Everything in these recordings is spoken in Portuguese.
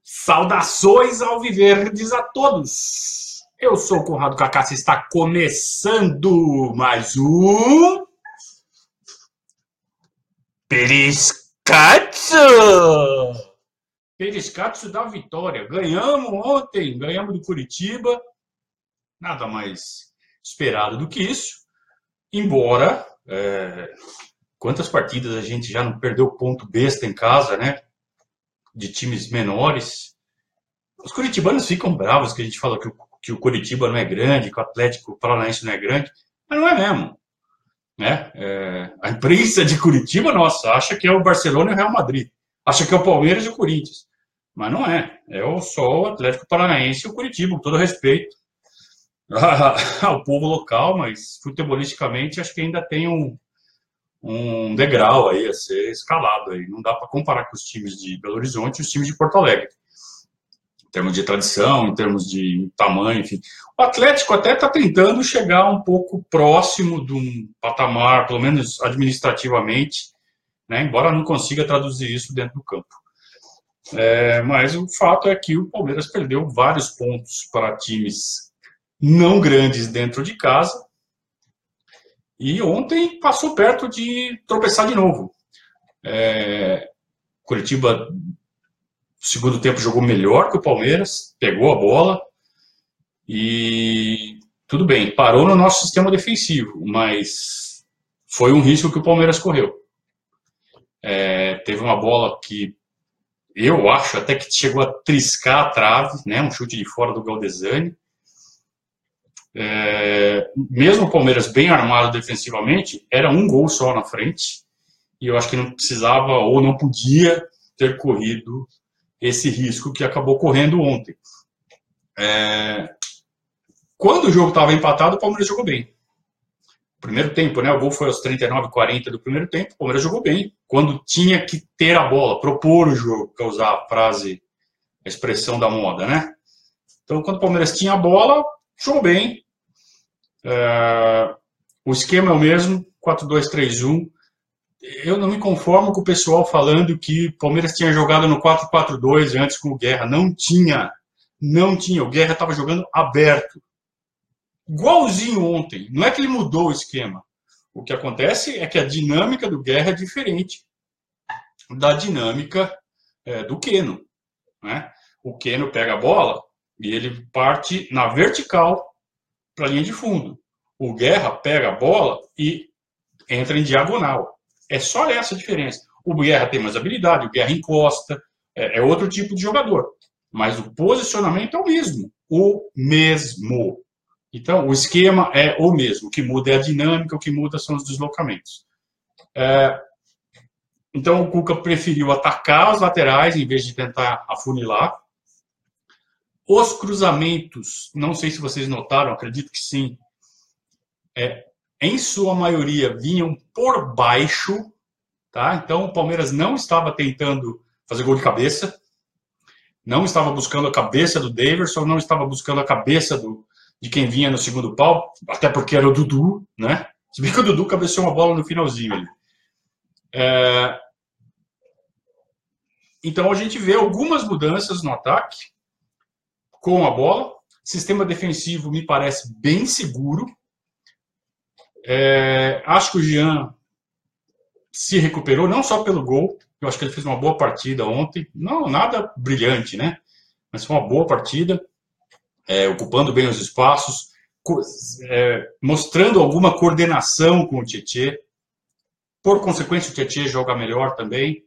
Saudações alviverdes a todos! Eu sou o Conrado Cacassi e está começando mais um Periscatso! Periscatso da vitória. Ganhamos ontem, ganhamos do Curitiba. Nada mais esperado do que isso. Embora, quantas partidas a gente já não perdeu ponto besta em casa, né? De times menores. Os curitibanos ficam bravos que a gente fala que o Curitiba não é grande, que o Atlético Paranaense não é grande, mas não é mesmo. Né? A imprensa de Curitiba, nossa, acha que é o Barcelona e o Real Madrid. Acha que é o Palmeiras e o Corinthians. Mas não é. É só o Atlético Paranaense e o Curitiba, com todo respeito ao povo local, mas futebolisticamente acho que ainda tem um degrau aí a ser escalado. Aí. Não dá para comparar com os times de Belo Horizonte e os times de Porto Alegre. Em termos de tradição, em termos de tamanho, enfim. O Atlético até está tentando chegar um pouco próximo de um patamar, pelo menos administrativamente, né, embora não consiga traduzir isso dentro do campo. Mas o fato é que o Palmeiras perdeu vários pontos para times não grandes dentro de casa e ontem passou perto de tropeçar de novo. Curitiba no segundo tempo jogou melhor que o Palmeiras, pegou a bola e tudo bem, parou no nosso sistema defensivo, mas foi um risco que o Palmeiras correu. Teve uma bola que eu acho até que chegou a triscar a trave, né, um chute de fora do Galdesani. Mesmo o Palmeiras bem armado defensivamente, era um gol só na frente e eu acho que não precisava ou não podia ter corrido esse risco que acabou correndo ontem. Quando o jogo estava empatado, o Palmeiras jogou bem. Primeiro tempo, né? O gol foi aos 39, 40 do primeiro tempo. O Palmeiras jogou bem. Quando tinha que ter a bola, propor o jogo, para usar a frase, a expressão da moda, né? Então, quando o Palmeiras tinha a bola, jogou bem. O esquema é o mesmo, 4-2-3-1. Eu não me conformo com o pessoal falando que o Palmeiras tinha jogado no 4-4-2 antes com o Guerra. Não tinha. O Guerra estava jogando aberto. Igualzinho ontem. Não é que ele mudou o esquema. O que acontece é que a dinâmica do Guerra é diferente da dinâmica do Keno. Né? O Keno pega a bola e ele parte na vertical para a linha de fundo. O Guerra pega a bola e entra em diagonal. É só essa a diferença. O Guerra tem mais habilidade, o Guerra encosta, é outro tipo de jogador. Mas o posicionamento é o mesmo. Então, o esquema é o mesmo. O que muda é a dinâmica, o que muda são os deslocamentos. Então, o Cuca preferiu atacar os laterais em vez de tentar afunilar. Os cruzamentos, não sei se vocês notaram, acredito que sim, em sua maioria vinham por baixo, tá? Então o Palmeiras não estava tentando fazer gol de cabeça, não estava buscando a cabeça do Daverson, não estava buscando a cabeça de quem vinha no segundo pau, até porque era o Dudu, né? Se bem que o Dudu cabeceou uma bola no finalzinho ali. Então a gente vê algumas mudanças no ataque com a bola. Sistema defensivo me parece bem seguro. Acho que o Jean se recuperou, não só pelo gol, eu acho que ele fez uma boa partida ontem, não nada brilhante, né? Mas foi uma boa partida, ocupando bem os espaços, mostrando alguma coordenação com o Tietê. Por consequência, o Tietê jogou melhor também.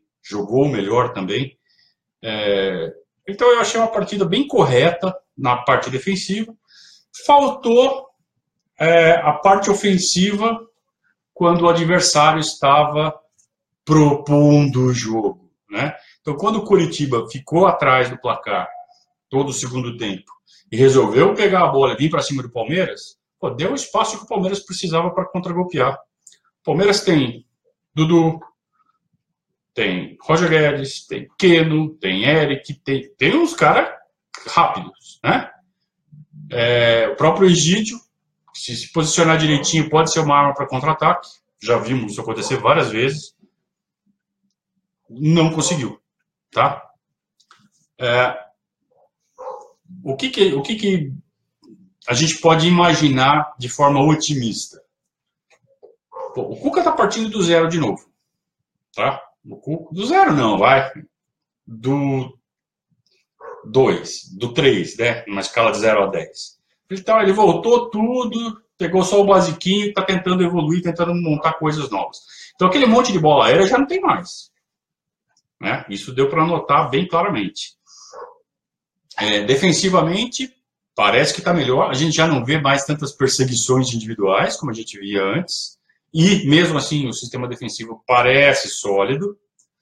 Então eu achei uma partida bem correta na parte defensiva. Faltou a parte ofensiva quando o adversário estava propondo o jogo, né? Então, quando o Curitiba ficou atrás do placar todo o segundo tempo e resolveu pegar a bola e vir para cima do Palmeiras, deu o espaço que o Palmeiras precisava para contragolpear. O Palmeiras tem Dudu, tem Roger Guedes, tem Keno, tem Eric, tem uns caras rápidos, né? O próprio Egídio, se posicionar direitinho, pode ser uma arma para contra-ataque. Já vimos isso acontecer várias vezes. Não conseguiu, tá? o que a gente pode imaginar de forma otimista? Pô, o Cuca está partindo do zero de novo, tá? Do zero não, vai. Do 2, do 3, né? Numa escala de 0 a 10. Então, ele voltou tudo, pegou só o basiquinho, está tentando evoluir, tentando montar coisas novas. Então, aquele monte de bola aérea já não tem mais. Né? Isso deu para notar bem claramente. Defensivamente, parece que está melhor. A gente já não vê mais tantas perseguições individuais, como a gente via antes. E, mesmo assim, o sistema defensivo parece sólido.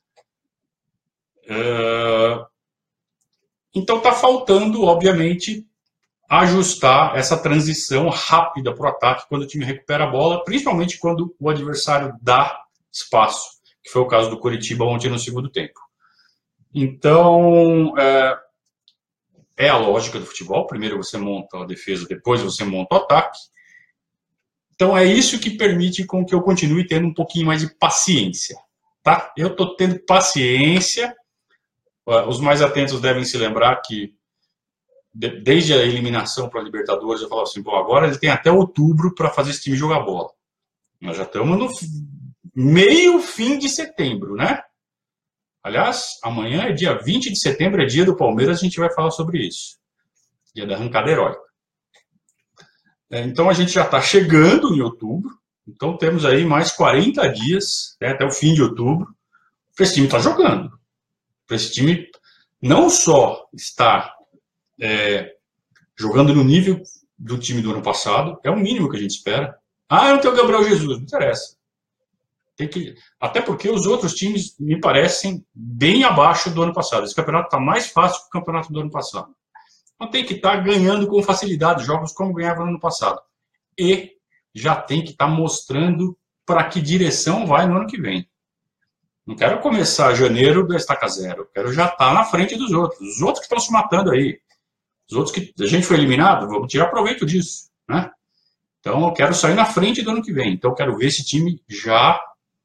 Então, está faltando, obviamente, ajustar essa transição rápida para o ataque quando o time recupera a bola, principalmente quando o adversário dá espaço, que foi o caso do Coritiba ontem no segundo tempo. Então, é a lógica do futebol. Primeiro você monta a defesa, depois você monta o ataque. Então, é isso que permite com que eu continue tendo um pouquinho mais de paciência. Tá? Eu estou tendo paciência. Os mais atentos devem se lembrar que desde a eliminação para a Libertadores, eu falava assim, bom, agora ele tem até outubro para fazer esse time jogar bola. Nós já estamos no meio fim de setembro, né? Aliás, amanhã é dia 20 de setembro, é dia do Palmeiras, a gente vai falar sobre isso. Dia da arrancada heróica. Então a gente já está chegando em outubro, então temos aí mais 40 dias, né, até o fim de outubro, para esse time estar jogando. Para esse time não só estar jogando no nível do time do ano passado, é o mínimo que a gente espera. Eu não tenho o Gabriel Jesus, não interessa. Até porque os outros times me parecem bem abaixo do ano passado. Esse campeonato está mais fácil que o campeonato do ano passado. Então tem que estar ganhando com facilidade jogos como ganhava no ano passado. E já tem que estar mostrando para que direção vai no ano que vem. Não quero começar janeiro da estaca zero. Quero já estar na frente dos outros. Os outros que estão se matando aí. Os outros que a gente foi eliminado, vamos tirar proveito disso, né? Então eu quero sair na frente do ano que vem. Então eu quero ver esse time já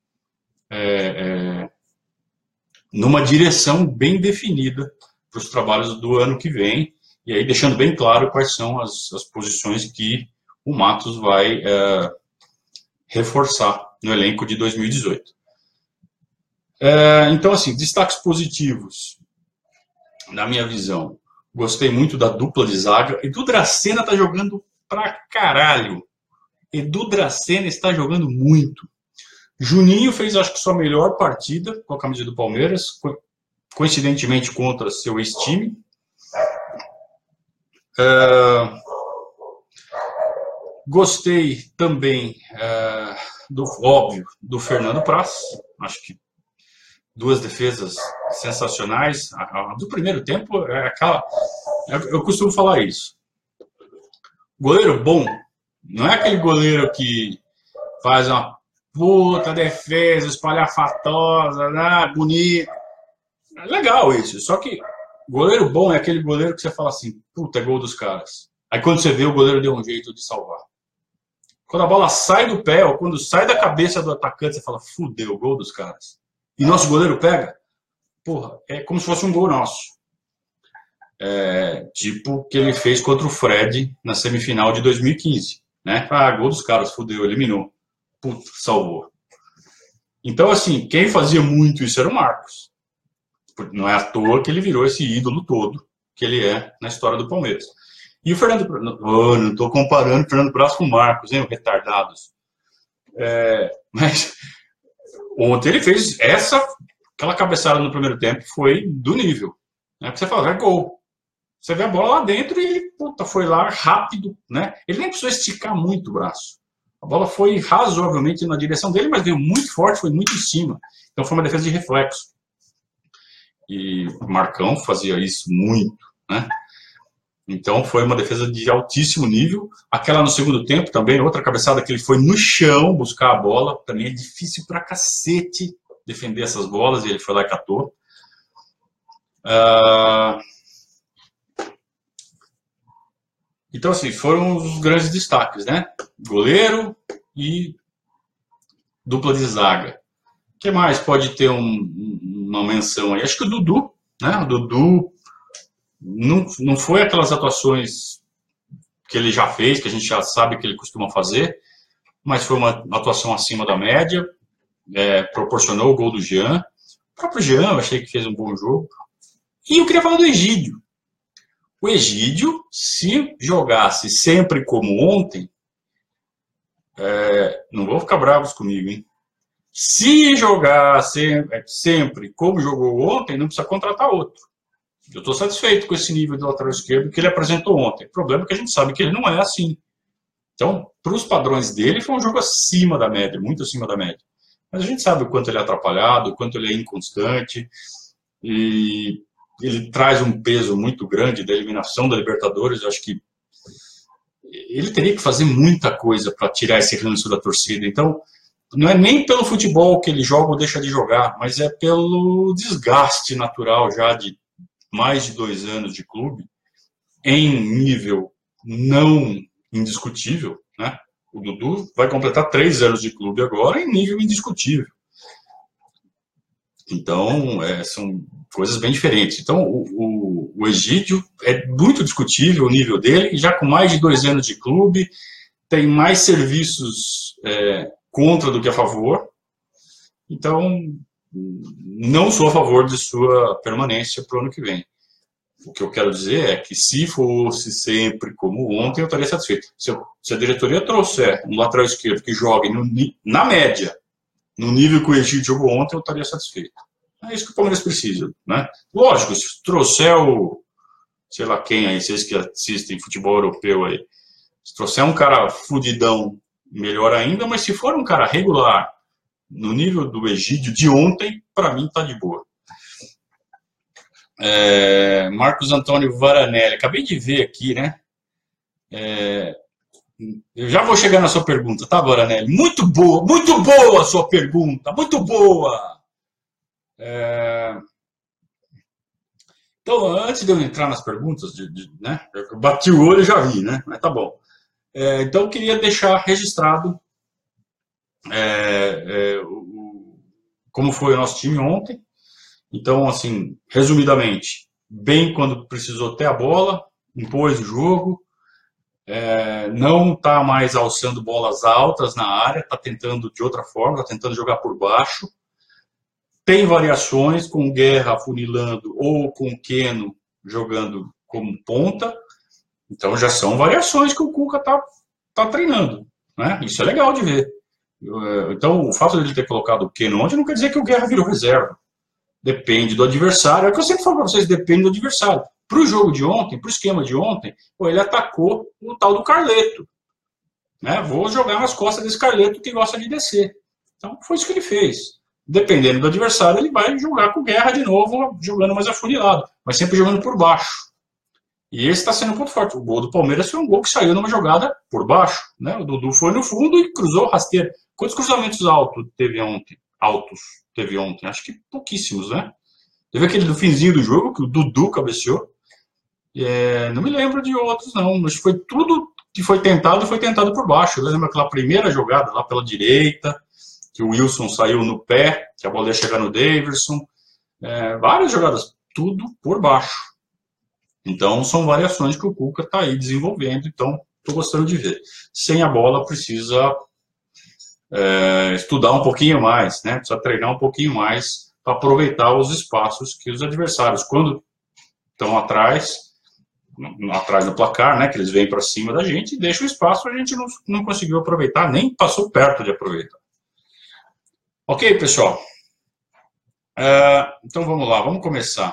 numa direção bem definida para os trabalhos do ano que vem. E aí deixando bem claro quais são as posições que o Matos vai reforçar no elenco de 2018. Então, assim, destaques positivos, na minha visão. Gostei muito da dupla de zaga. Edu Dracena tá jogando pra caralho. Edu Dracena está jogando muito. Juninho fez, acho que, sua melhor partida com a camisa do Palmeiras, coincidentemente contra seu ex-time. Gostei também, do Fernando Praz. Acho que duas defesas sensacionais. A do primeiro tempo é aquela... Eu costumo falar isso. Goleiro bom não é aquele goleiro que faz uma puta defesa, espalhafatosa, né, bonito. É legal isso. Só que goleiro bom é aquele goleiro que você fala assim, puta, é gol dos caras. Aí quando você vê, o goleiro deu um jeito de salvar. Quando a bola sai do pé, ou quando sai da cabeça do atacante, você fala, fudeu, gol dos caras. E nosso goleiro pega, porra, é como se fosse um gol nosso. Tipo o que ele fez contra o Fred na semifinal de 2015. Né? Gol dos caras, fudeu, eliminou. Puta, salvou. Então, assim, quem fazia muito isso era o Marcos. Não é à toa que ele virou esse ídolo todo que ele é na história do Palmeiras. E o Fernando... não estou comparando o Fernando Praz com o Marcos, hein, retardados. Mas ontem ele fez aquela cabeçada no primeiro tempo foi do nível. Né? Porque você fala, é gol. Você vê a bola lá dentro e ele foi lá rápido. Né? Ele nem precisou esticar muito o braço. A bola foi razoavelmente na direção dele, mas veio muito forte, foi muito em cima. Então foi uma defesa de reflexo. E o Marcão fazia isso muito. Né? Então foi uma defesa de altíssimo nível. Aquela no segundo tempo também, outra cabeçada que ele foi no chão buscar a bola. Também é difícil pra cacete defender essas bolas e ele foi lá e catou. Então, assim, foram os grandes destaques, né? Goleiro e dupla de zaga. O que mais pode ter uma menção aí? Acho que o Dudu, né? O Dudu não foi aquelas atuações que ele já fez, que a gente já sabe que ele costuma fazer, mas foi uma atuação acima da média, proporcionou o gol do Jean. O próprio Jean, eu achei que fez um bom jogo. E eu queria falar do Egídio. O Egídio, se jogasse sempre como ontem, não vão ficar bravos comigo, hein? Se jogar sempre como jogou ontem, não precisa contratar outro. Eu estou satisfeito com esse nível do lateral esquerdo que ele apresentou ontem. O problema é que a gente sabe que ele não é assim. Então, para os padrões dele, foi um jogo acima da média, muito acima da média. Mas a gente sabe o quanto ele é atrapalhado, o quanto ele é inconstante, e ele traz um peso muito grande da eliminação da Libertadores. Eu acho que ele teria que fazer muita coisa para tirar esse ranço da torcida. Então, não é nem pelo futebol que ele joga ou deixa de jogar, mas é pelo desgaste natural já de mais de 2 anos de clube, em nível não indiscutível, né? O Dudu vai completar 3 anos de clube agora em nível indiscutível. Então, são coisas bem diferentes. Então, o Egídio é muito discutível o nível dele, já com mais de 2 anos de clube, tem mais serviços contra do que a favor. Então, não sou a favor de sua permanência para o ano que vem. O que eu quero dizer é que se fosse sempre como ontem, eu estaria satisfeito. Se a diretoria trouxer um lateral esquerdo que jogue na média, no nível que o Egídio jogou ontem, eu estaria satisfeito. É isso que o Palmeiras precisa, né? Lógico, se trouxer sei lá quem aí, vocês que assistem futebol europeu aí, se trouxer um cara fudidão, melhor ainda, mas se for um cara regular, no nível do Egídio de ontem, para mim tá de boa. Marcos Antônio Varanelli, acabei de ver aqui, né? Eu já vou chegar na sua pergunta, tá, Varanelli? Muito boa a sua pergunta, muito boa! Então, antes de eu entrar nas perguntas, né? Eu bati o olho e já vi, né? Mas tá bom. Então, eu queria deixar registrado como foi o nosso time ontem. Então, assim, resumidamente, bem quando precisou ter a bola, impôs o jogo, não está mais alçando bolas altas na área, está tentando de outra forma, está tentando jogar por baixo. Tem variações com o Guerra afunilando ou com o Keno jogando como ponta. Então, já são variações que o Cuca está treinando, né? Isso é legal de ver. Então, o fato de ele ter colocado o Keno ontem não quer dizer que o Guerra virou reserva. Depende do adversário. É o que eu sempre falo para vocês, depende do adversário. Para o jogo de ontem, para o esquema de ontem, ele atacou o tal do Carleto. Né? Vou jogar nas costas desse Carleto que gosta de descer. Então, foi isso que ele fez. Dependendo do adversário, ele vai jogar com Guerra de novo, jogando mais afunilado, mas sempre jogando por baixo. E esse está sendo um ponto forte. O gol do Palmeiras foi um gol que saiu numa jogada por baixo. Né? O Dudu foi no fundo e cruzou rasteiro. Quantos cruzamentos altos teve ontem? Acho que pouquíssimos, né? Teve aquele do finzinho do jogo, que o Dudu cabeceou. Não me lembro de outros, não. Mas foi tudo que foi tentado por baixo. Eu lembro aquela primeira jogada lá pela direita, que o Wilson saiu no pé, que a bola ia chegar no Daverson. Várias jogadas, tudo por baixo. Então, são variações que o Cuca está aí desenvolvendo. Então, estou gostando de ver. Sem a bola, precisa estudar um pouquinho mais, né? Precisa treinar um pouquinho mais para aproveitar os espaços que os adversários, quando estão atrás no placar, né? Que eles vêm para cima da gente e deixam o espaço, a gente não conseguiu aproveitar, nem passou perto de aproveitar. Ok, pessoal? Então vamos lá, vamos começar.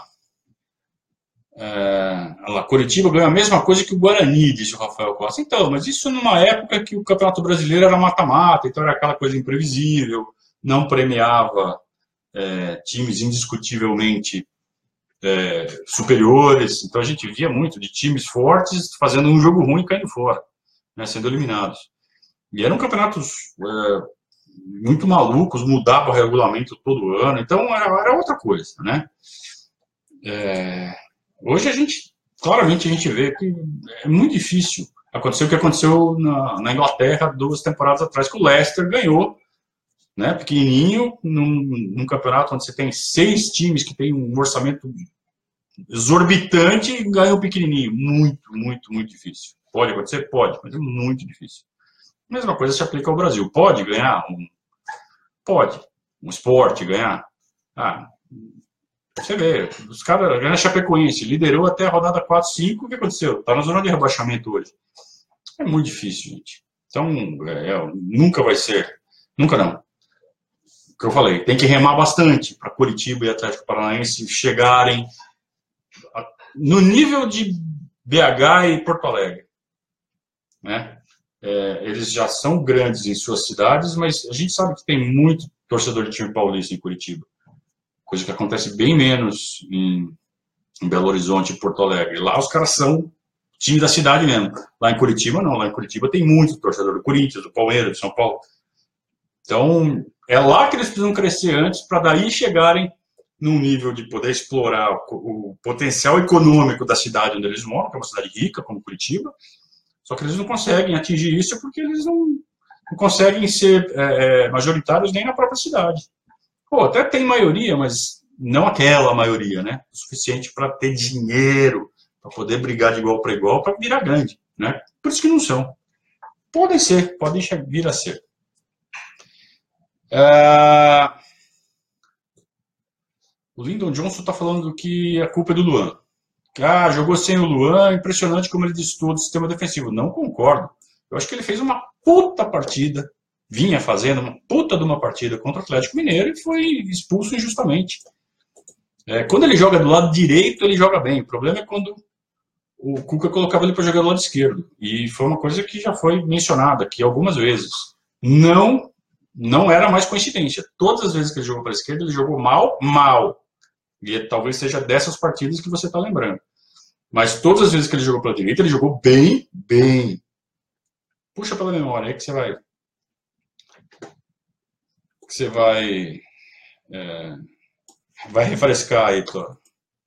Curitiba ganhou a mesma coisa que o Guarani, disse o Rafael Costa. Então, mas isso numa época que o Campeonato Brasileiro era mata-mata, então era aquela coisa imprevisível, não premiava times indiscutivelmente superiores. Então a gente via muito de times fortes fazendo um jogo ruim e caindo fora, né, sendo eliminados. E eram campeonatos muito malucos, mudava o regulamento todo ano, então era outra coisa, né? Hoje claramente a gente vê que é muito difícil acontecer o que aconteceu na Inglaterra 2 temporadas atrás, que o Leicester ganhou, né, pequenininho, num campeonato onde você tem 6 times que tem um orçamento exorbitante e ganha um pequenininho. Muito, muito, muito difícil. Pode acontecer? Pode, mas é muito difícil. A mesma coisa se aplica ao Brasil. Pode ganhar? Pode. Um esporte ganhar? Ah, você vê, os caras ganham a Chapecoense, liderou até a rodada 4, 5, o que aconteceu? Está na zona de rebaixamento hoje. É muito difícil, gente. Então, nunca vai ser, nunca não. O que eu falei, tem que remar bastante para Curitiba e Atlético Paranaense chegarem no nível de BH e Porto Alegre, né? Eles já são grandes em suas cidades, mas a gente sabe que tem muito torcedor de time paulista em Curitiba, coisa que acontece bem menos em Belo Horizonte e Porto Alegre. Lá os caras são time da cidade mesmo. Lá em Curitiba não, lá em Curitiba tem muito torcedor do Corinthians, do Palmeiras, do São Paulo. Então é lá que eles precisam crescer antes para daí chegarem num nível de poder explorar o potencial econômico da cidade onde eles moram, que é uma cidade rica, como Curitiba, só que eles não conseguem atingir isso porque eles não conseguem ser majoritários nem na própria cidade. Pô, até tem maioria, mas não aquela maioria, né? O suficiente para ter dinheiro, para poder brigar de igual para igual, para virar grande, né? Por isso que não são. Podem ser, podem vir a ser. O Lyndon Johnson está falando que a culpa é do Luan. Ah, jogou sem o Luan, impressionante como ele destoou do sistema defensivo. Não concordo. Eu acho que ele fez uma puta partida, vinha fazendo uma puta de uma partida contra o Atlético Mineiro e foi expulso injustamente. Quando ele joga do lado direito, ele joga bem. O problema é quando o Cuca colocava ele para jogar do lado esquerdo. E foi uma coisa que já foi mencionada aqui algumas vezes. Não era mais coincidência. Todas as vezes que ele jogou para a esquerda, ele jogou mal. E talvez seja dessas partidas que você está lembrando. Mas todas as vezes que ele jogou pela direita, ele jogou bem. Puxa pela memória aí que você vai refrescar aí, Cláudio.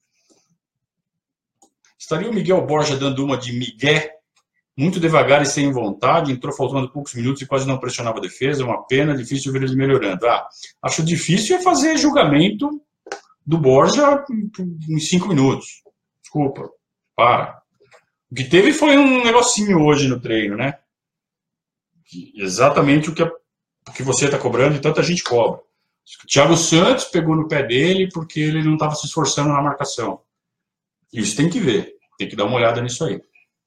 Estaria o Miguel Borja dando uma de migué, muito devagar e sem vontade, entrou faltando poucos minutos e quase não pressionava a defesa, uma pena, difícil ver ele melhorando. Acho difícil fazer julgamento do Borja em 5 minutos. Desculpa, para. O que teve foi um negocinho hoje no treino, né? Exatamente o que você está cobrando e tanta gente cobra. O Thiago Santos pegou no pé dele porque ele não estava se esforçando na marcação. Isso tem que ver, tem que dar uma olhada nisso aí.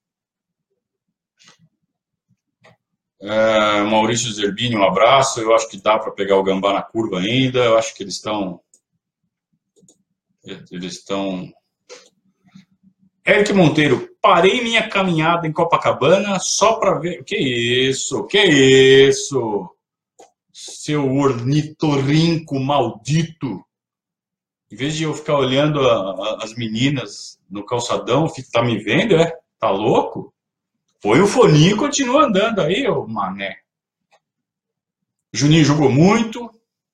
Maurício Zerbini, um abraço. Eu acho que dá para pegar o Gambá na curva ainda. Eu acho que eles estão. Eric Monteiro, parei minha caminhada em Copacabana só para ver. Que isso? Seu ornitorrinco maldito. Em vez de eu ficar olhando as meninas no calçadão, tá me vendo, Tá louco? Põe o foninho e continua andando aí, ô mané. Juninho jogou muito.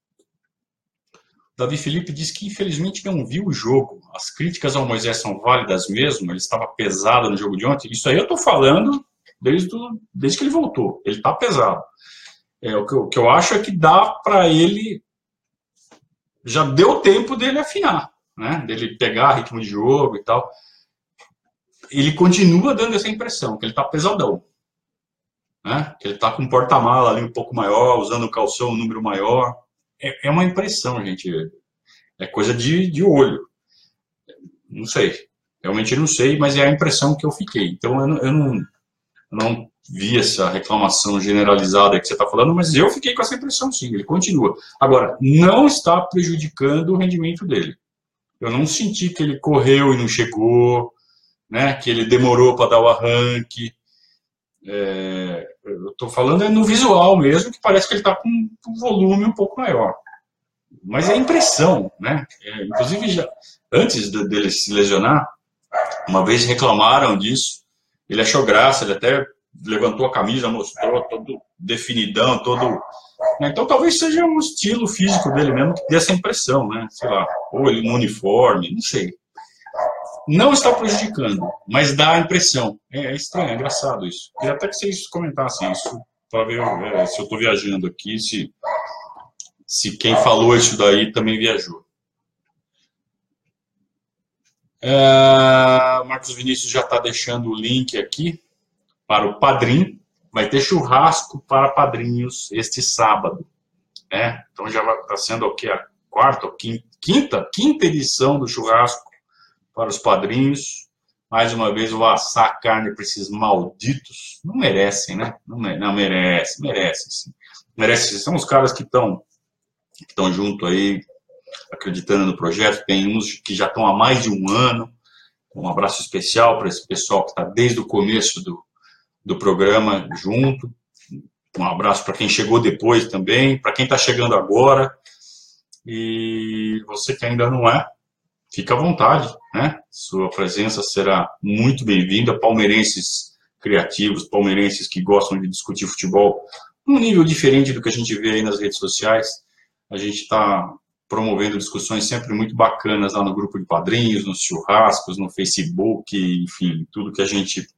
Davi Felipe disse que infelizmente não viu o jogo. As críticas ao Moisés são válidas mesmo? Ele estava pesado no jogo de ontem? Isso aí eu tô falando desde que ele voltou. Ele tá pesado. O que eu acho é que dá para ele. Já deu tempo dele afinar, né? Dele pegar ritmo de jogo e tal. Ele continua dando essa impressão, que ele tá pesadão. Né? Que ele tá com um porta-mala ali um pouco maior, usando o calção um número maior. É uma impressão, gente. É coisa de olho. Não sei. Realmente não sei, mas é a impressão que eu fiquei. Então eu não vi essa reclamação generalizada que você está falando, mas eu fiquei com essa impressão sim. Ele continua. Agora, não está prejudicando o rendimento dele. Eu não senti que ele correu e não chegou, né? Que ele demorou para dar o arranque. Eu estou falando no visual mesmo, que parece que ele está com um volume um pouco maior. Mas é impressão, né? Inclusive, antes dele se lesionar, uma vez reclamaram disso, ele achou graça, ele até levantou a camisa, mostrou todo definidão, todo... Então talvez seja um estilo físico dele mesmo que dê essa impressão, né? Sei lá, ou ele no uniforme, não sei. Não está prejudicando, mas dá a impressão. É estranho, é engraçado isso. Queria até que vocês comentassem isso, para ver se eu estou viajando aqui, se quem falou isso daí também viajou. Marcos Vinícius já está deixando o link aqui para o Padrim. Vai ter churrasco para padrinhos este sábado, né? Então já está sendo aqui a quarta ou quinta edição do churrasco para os padrinhos. Mais uma vez, eu vou assar a carne para esses malditos. Não merecem, né? Não merecem sim. Merecem, são os caras que estão junto aí, acreditando no projeto. Tem uns que já estão há mais de um ano. Um abraço especial para esse pessoal que está desde o começo do programa junto. Um abraço para quem chegou depois também, para quem está chegando agora. E você que ainda não é, fica à vontade, né? Sua presença será muito bem-vinda. Palmeirenses criativos, palmeirenses que gostam de discutir futebol num nível diferente do que a gente vê aí nas redes sociais. A gente está promovendo discussões sempre muito bacanas lá no grupo de padrinhos, nos churrascos, no Facebook, enfim, tudo que a gente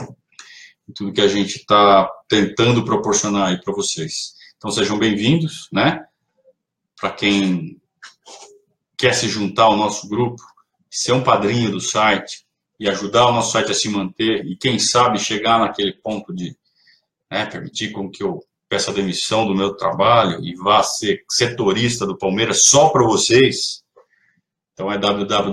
está tentando proporcionar aí para vocês. Então sejam bem-vindos, né? Para quem quer se juntar ao nosso grupo, ser um padrinho do site e ajudar o nosso site a se manter e quem sabe chegar naquele ponto de, né, permitir com que eu peça a demissão do meu trabalho e vá ser setorista do Palmeiras só para vocês. Então é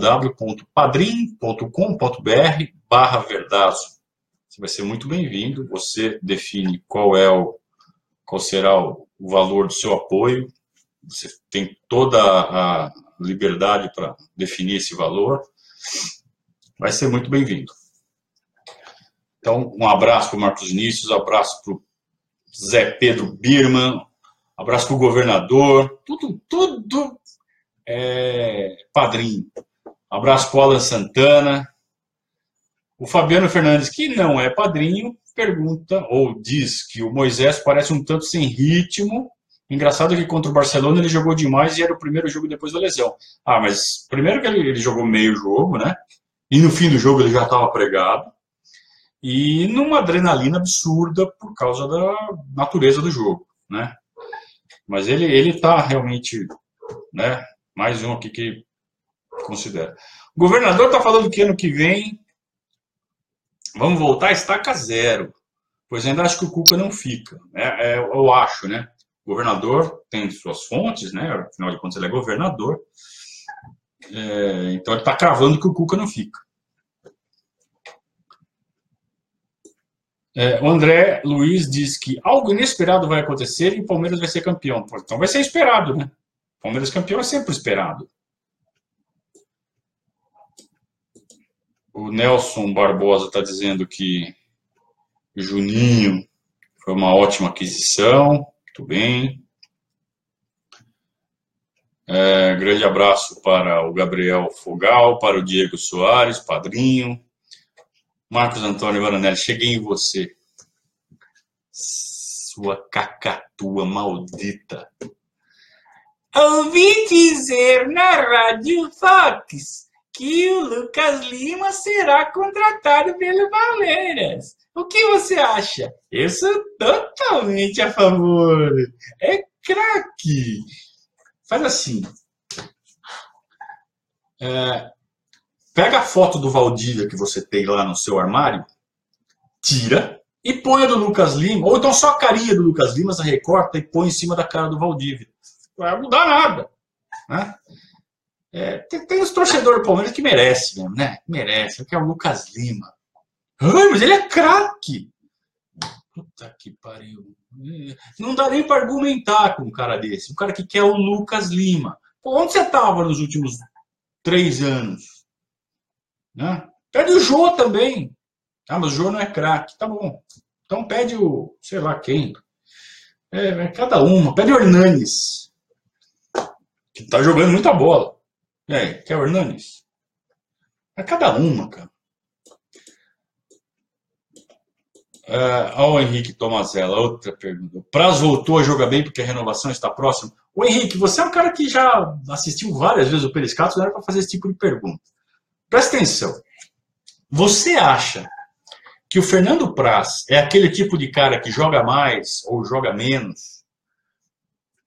www.padrim.com.br/Verdazo. Você vai ser muito bem-vindo. Você define qual será o valor do seu apoio. Você tem toda a liberdade para definir esse valor. Vai ser muito bem-vindo. Então, um abraço para o Marcos Vinícius, um abraço para o Zé Pedro Birman, um abraço para o governador, tudo padrinho. Um abraço para o Alan Santana. O Fabiano Fernandes, que não é padrinho, pergunta ou diz que o Moisés parece um tanto sem ritmo. Engraçado que contra o Barcelona ele jogou demais e era o primeiro jogo depois da lesão. Mas primeiro que ele jogou meio jogo, né? E no fim do jogo ele já estava pregado. E numa adrenalina absurda por causa da natureza do jogo, né? Mas ele está realmente, né? Mais um aqui que considera. O governador está falando que ano que vem vamos voltar a estaca zero. Pois ainda acho que o Cuca não fica. Eu acho, né? O governador tem suas fontes, né? Afinal de contas, ele é governador. Então, ele está cravando que o Cuca não fica. O André Luiz diz que algo inesperado vai acontecer e o Palmeiras vai ser campeão. Então, vai ser esperado, né? O Palmeiras campeão é sempre esperado. O Nelson Barbosa está dizendo que Juninho foi uma ótima aquisição. Muito bem. Grande abraço para o Gabriel Fogal, para o Diego Soares, padrinho. Marcos Antônio Varanelli, cheguei em você. Sua cacatua maldita. Ouvi dizer na Rádio Fox que o Lucas Lima será contratado pelo Palmeiras. O que você acha? Eu sou totalmente a favor. É craque. Faz assim. Pega a foto do Valdívia que você tem lá no seu armário, tira e põe a do Lucas Lima, ou então só a carinha do Lucas Lima, você recorta e põe em cima da cara do Valdívia. Não vai mudar nada. Né? Tem os torcedores do Palmeiras que merecem mesmo, né? Merece, que é o Lucas Lima. Ai, mas ele é craque. Puta que pariu. Não dá nem para argumentar com um cara desse. Um cara que quer o Lucas Lima. Pô, onde você estava nos últimos 3 anos? Né? Pede o Jô também. Mas o Jô não é craque. Tá bom. Então pede o, sei lá quem. Cada uma. Pede o Hernanes. Que tá jogando muita bola. E aí, quer o Hernanes? É cada uma, cara. O Henrique Tomazella, outra pergunta. O Prazo voltou a jogar bem porque a renovação está próxima? O Henrique, você é um cara que já assistiu várias vezes o Periscato, não era para fazer esse tipo de pergunta. Presta atenção. Você acha que o Fernando Praz é aquele tipo de cara que joga mais ou joga menos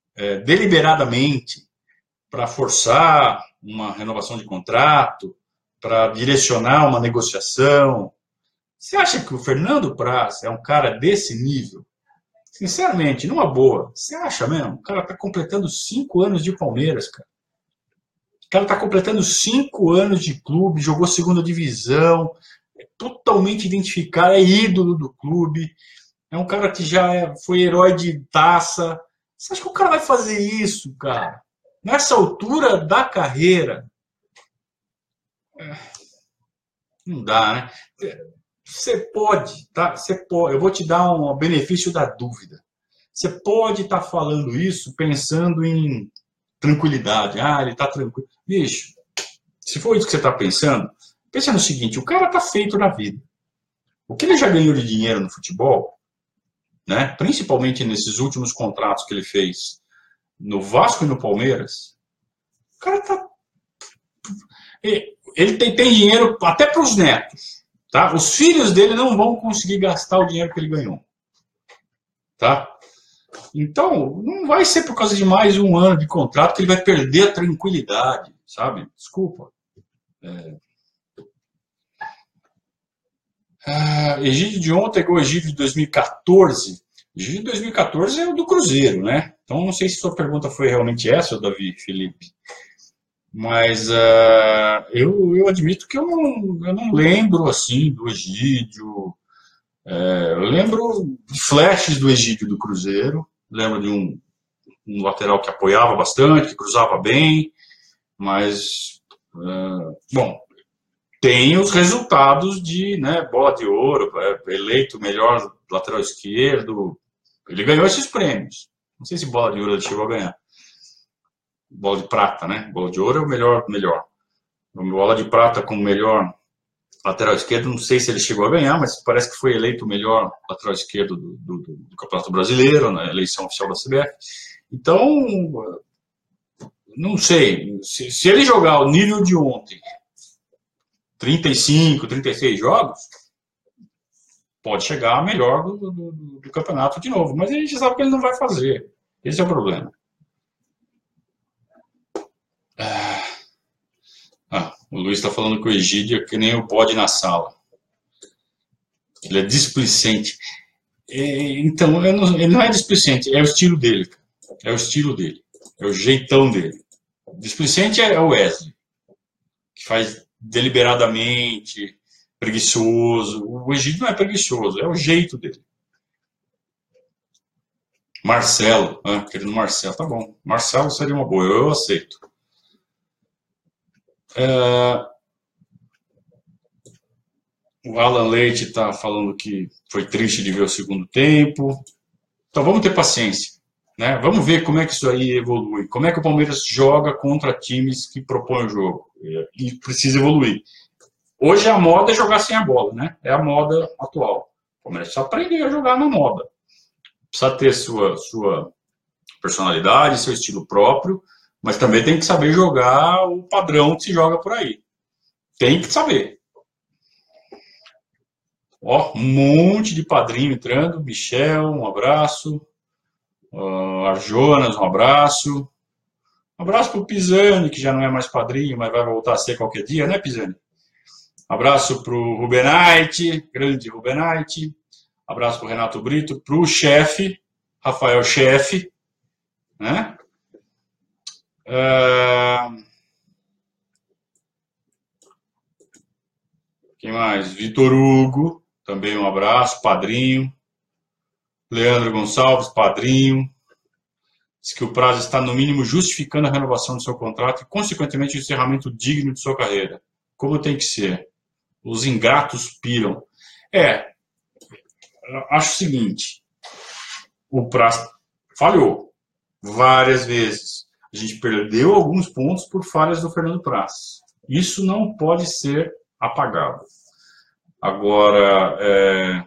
deliberadamente para forçar uma renovação de contrato para direcionar uma negociação. Você acha que o Fernando Praz é um cara desse nível? Sinceramente, numa boa, você acha mesmo? O cara tá completando 5 anos de Palmeiras, cara. O cara tá completando 5 anos de clube, jogou segunda divisão, é totalmente identificado, é ídolo do clube, é um cara que foi herói de taça. Você acha que o cara vai fazer isso, cara? Nessa altura da carreira? Não dá, né? Você pode, tá? Você pode. Eu vou te dar um benefício da dúvida. Você pode estar falando isso pensando em tranquilidade. Ah, ele está tranquilo. Bicho, se for isso que você está pensando, pensa no seguinte: o cara está feito na vida. O que ele já ganhou de dinheiro no futebol, né? Principalmente nesses últimos contratos que ele fez no Vasco e no Palmeiras, o cara tá. Ele tem dinheiro até para os netos. Tá? Os filhos dele não vão conseguir gastar o dinheiro que ele ganhou. Tá? Então, não vai ser por causa de mais um ano de contrato que ele vai perder a tranquilidade, sabe? Desculpa. Egídio de ontem igual Egídio de 2014. Egídio de 2014 é o do Cruzeiro, né? Então, não sei se sua pergunta foi realmente essa, Davi, Felipe. Mas eu admito que eu não lembro assim do Egídio. Eu lembro de flashes do Egídio do Cruzeiro. Lembro de um lateral que apoiava bastante, que cruzava bem. Mas, bom, tem os resultados de, né, bola de ouro, eleito melhor lateral esquerdo. Ele ganhou esses prêmios. Não sei se bola de ouro ele chegou a ganhar. Bola de prata, né? Bola de ouro é o melhor. Bola de prata como melhor lateral esquerdo, não sei se ele chegou a ganhar, mas parece que foi eleito o melhor lateral esquerdo do Campeonato Brasileiro, na eleição oficial da CBF. Então, não sei. Se ele jogar o nível de ontem, 35, 36 jogos, pode chegar a melhor do campeonato de novo. Mas a gente sabe que ele não vai fazer. Esse é o problema. O Luiz está falando que o Egídio é que nem o bode na sala. Ele é displicente. Então, ele não é displicente, é o estilo dele. É o estilo dele. É o jeitão dele. Displicente é o Wesley, que faz deliberadamente, preguiçoso. O Egídio não é preguiçoso, é o jeito dele. Marcelo, querendo Marcelo, tá bom. Marcelo seria uma boa, eu aceito. O Alan Leite está falando que foi triste de ver o segundo tempo. Então vamos ter paciência, né? Vamos ver como é que isso aí evolui. Como é que o Palmeiras joga contra times que propõem o jogo e precisa evoluir. Hoje a moda é jogar sem a bola, né? É a moda atual. O Palmeiras precisa aprender a jogar na moda. Precisa ter sua personalidade, seu estilo próprio, mas também tem que saber jogar o padrão que se joga por aí. Tem que saber. Ó, um monte de padrinho entrando. Michel, um abraço. Arjonas, um abraço. Um abraço pro Pisani, que já não é mais padrinho, mas vai voltar a ser qualquer dia, né, Pisani? Abraço pro Rubenite, grande Rubenite. Abraço pro Renato Brito, pro chefe, Rafael Chefe, né? Quem mais? Vitor Hugo, também um abraço, padrinho. Leandro Gonçalves, padrinho. Diz que o prazo está, no mínimo, justificando a renovação do seu contrato e, consequentemente, o encerramento digno de sua carreira. Como tem que ser? Os ingratos piram. Acho o seguinte. O prazo falhou várias vezes. A gente perdeu alguns pontos por falhas do Fernando Praz. Isso não pode ser apagado. Agora,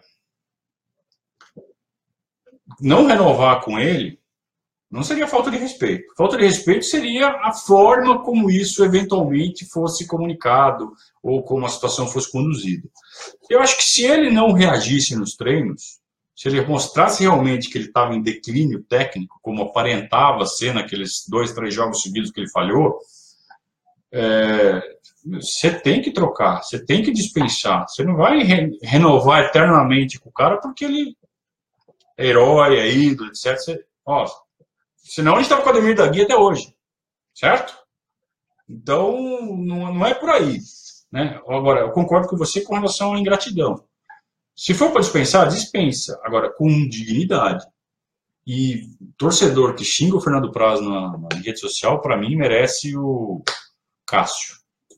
não renovar com ele não seria falta de respeito. Falta de respeito seria a forma como isso eventualmente fosse comunicado ou como a situação fosse conduzida. Eu acho que se ele não reagisse nos treinos, se ele mostrasse realmente que ele estava em declínio técnico, como aparentava ser naqueles 2, 3 jogos seguidos que ele falhou, Você tem que trocar, você tem que dispensar. Você não vai renovar eternamente com o cara porque ele é herói, é ídolo, etc. Ó, senão a gente estava com o Ademir da Guia até hoje, certo? Então, não é por aí. Né? Agora, eu concordo com você com relação à ingratidão. Se for para dispensar, dispensa. Agora, com dignidade. E torcedor que xinga o Fernando Praz na rede social, para mim, merece o Cássio.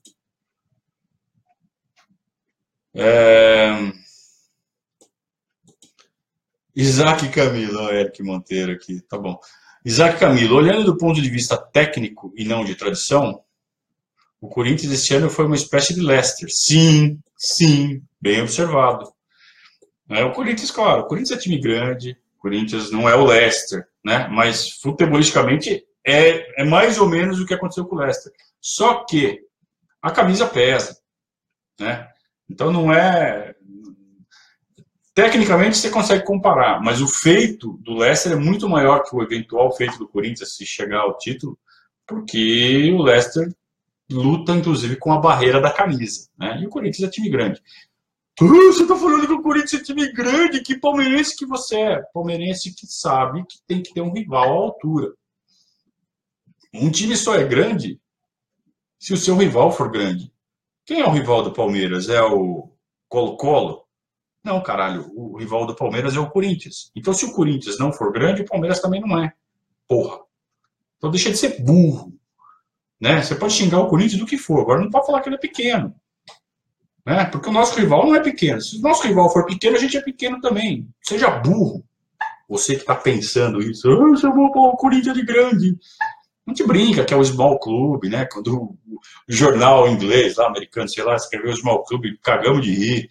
Isaac Camilo, o Eric Monteiro aqui, tá bom. Isaac Camilo, olhando do ponto de vista técnico e não de tradição, o Corinthians esse ano foi uma espécie de Leicester. Sim, sim, bem observado. O Corinthians, claro, o Corinthians é time grande, o Corinthians não é o Leicester, né? Mas futebolisticamente é mais ou menos o que aconteceu com o Leicester. Só que a camisa pesa, né? Então não é. Tecnicamente você consegue comparar, mas o feito do Leicester é muito maior que o eventual feito do Corinthians se chegar ao título, porque o Leicester luta, inclusive, com a barreira da camisa, né? E o Corinthians é time grande. Você está falando que o Corinthians é time grande? Que palmeirense que você é? Palmeirense que sabe que tem que ter um rival à altura. Um time só é grande se o seu rival for grande. Quem é o rival do Palmeiras? É o Colo-Colo? Não, caralho. O rival do Palmeiras é o Corinthians. Então, se o Corinthians não for grande, o Palmeiras também não é. Porra. Então, deixa de ser burro. Né? Você pode xingar o Corinthians do que for. Agora, não pode falar que ele é pequeno. Né? Porque o nosso rival não é pequeno. Se o nosso rival for pequeno, a gente é pequeno também. Seja burro. Você que está pensando isso. Eu chamou o Corinthians de grande. Não te brinca que é o Small Club, né? Quando o jornal inglês, lá, americano, sei lá, escreveu Small Club, cagamos de rir.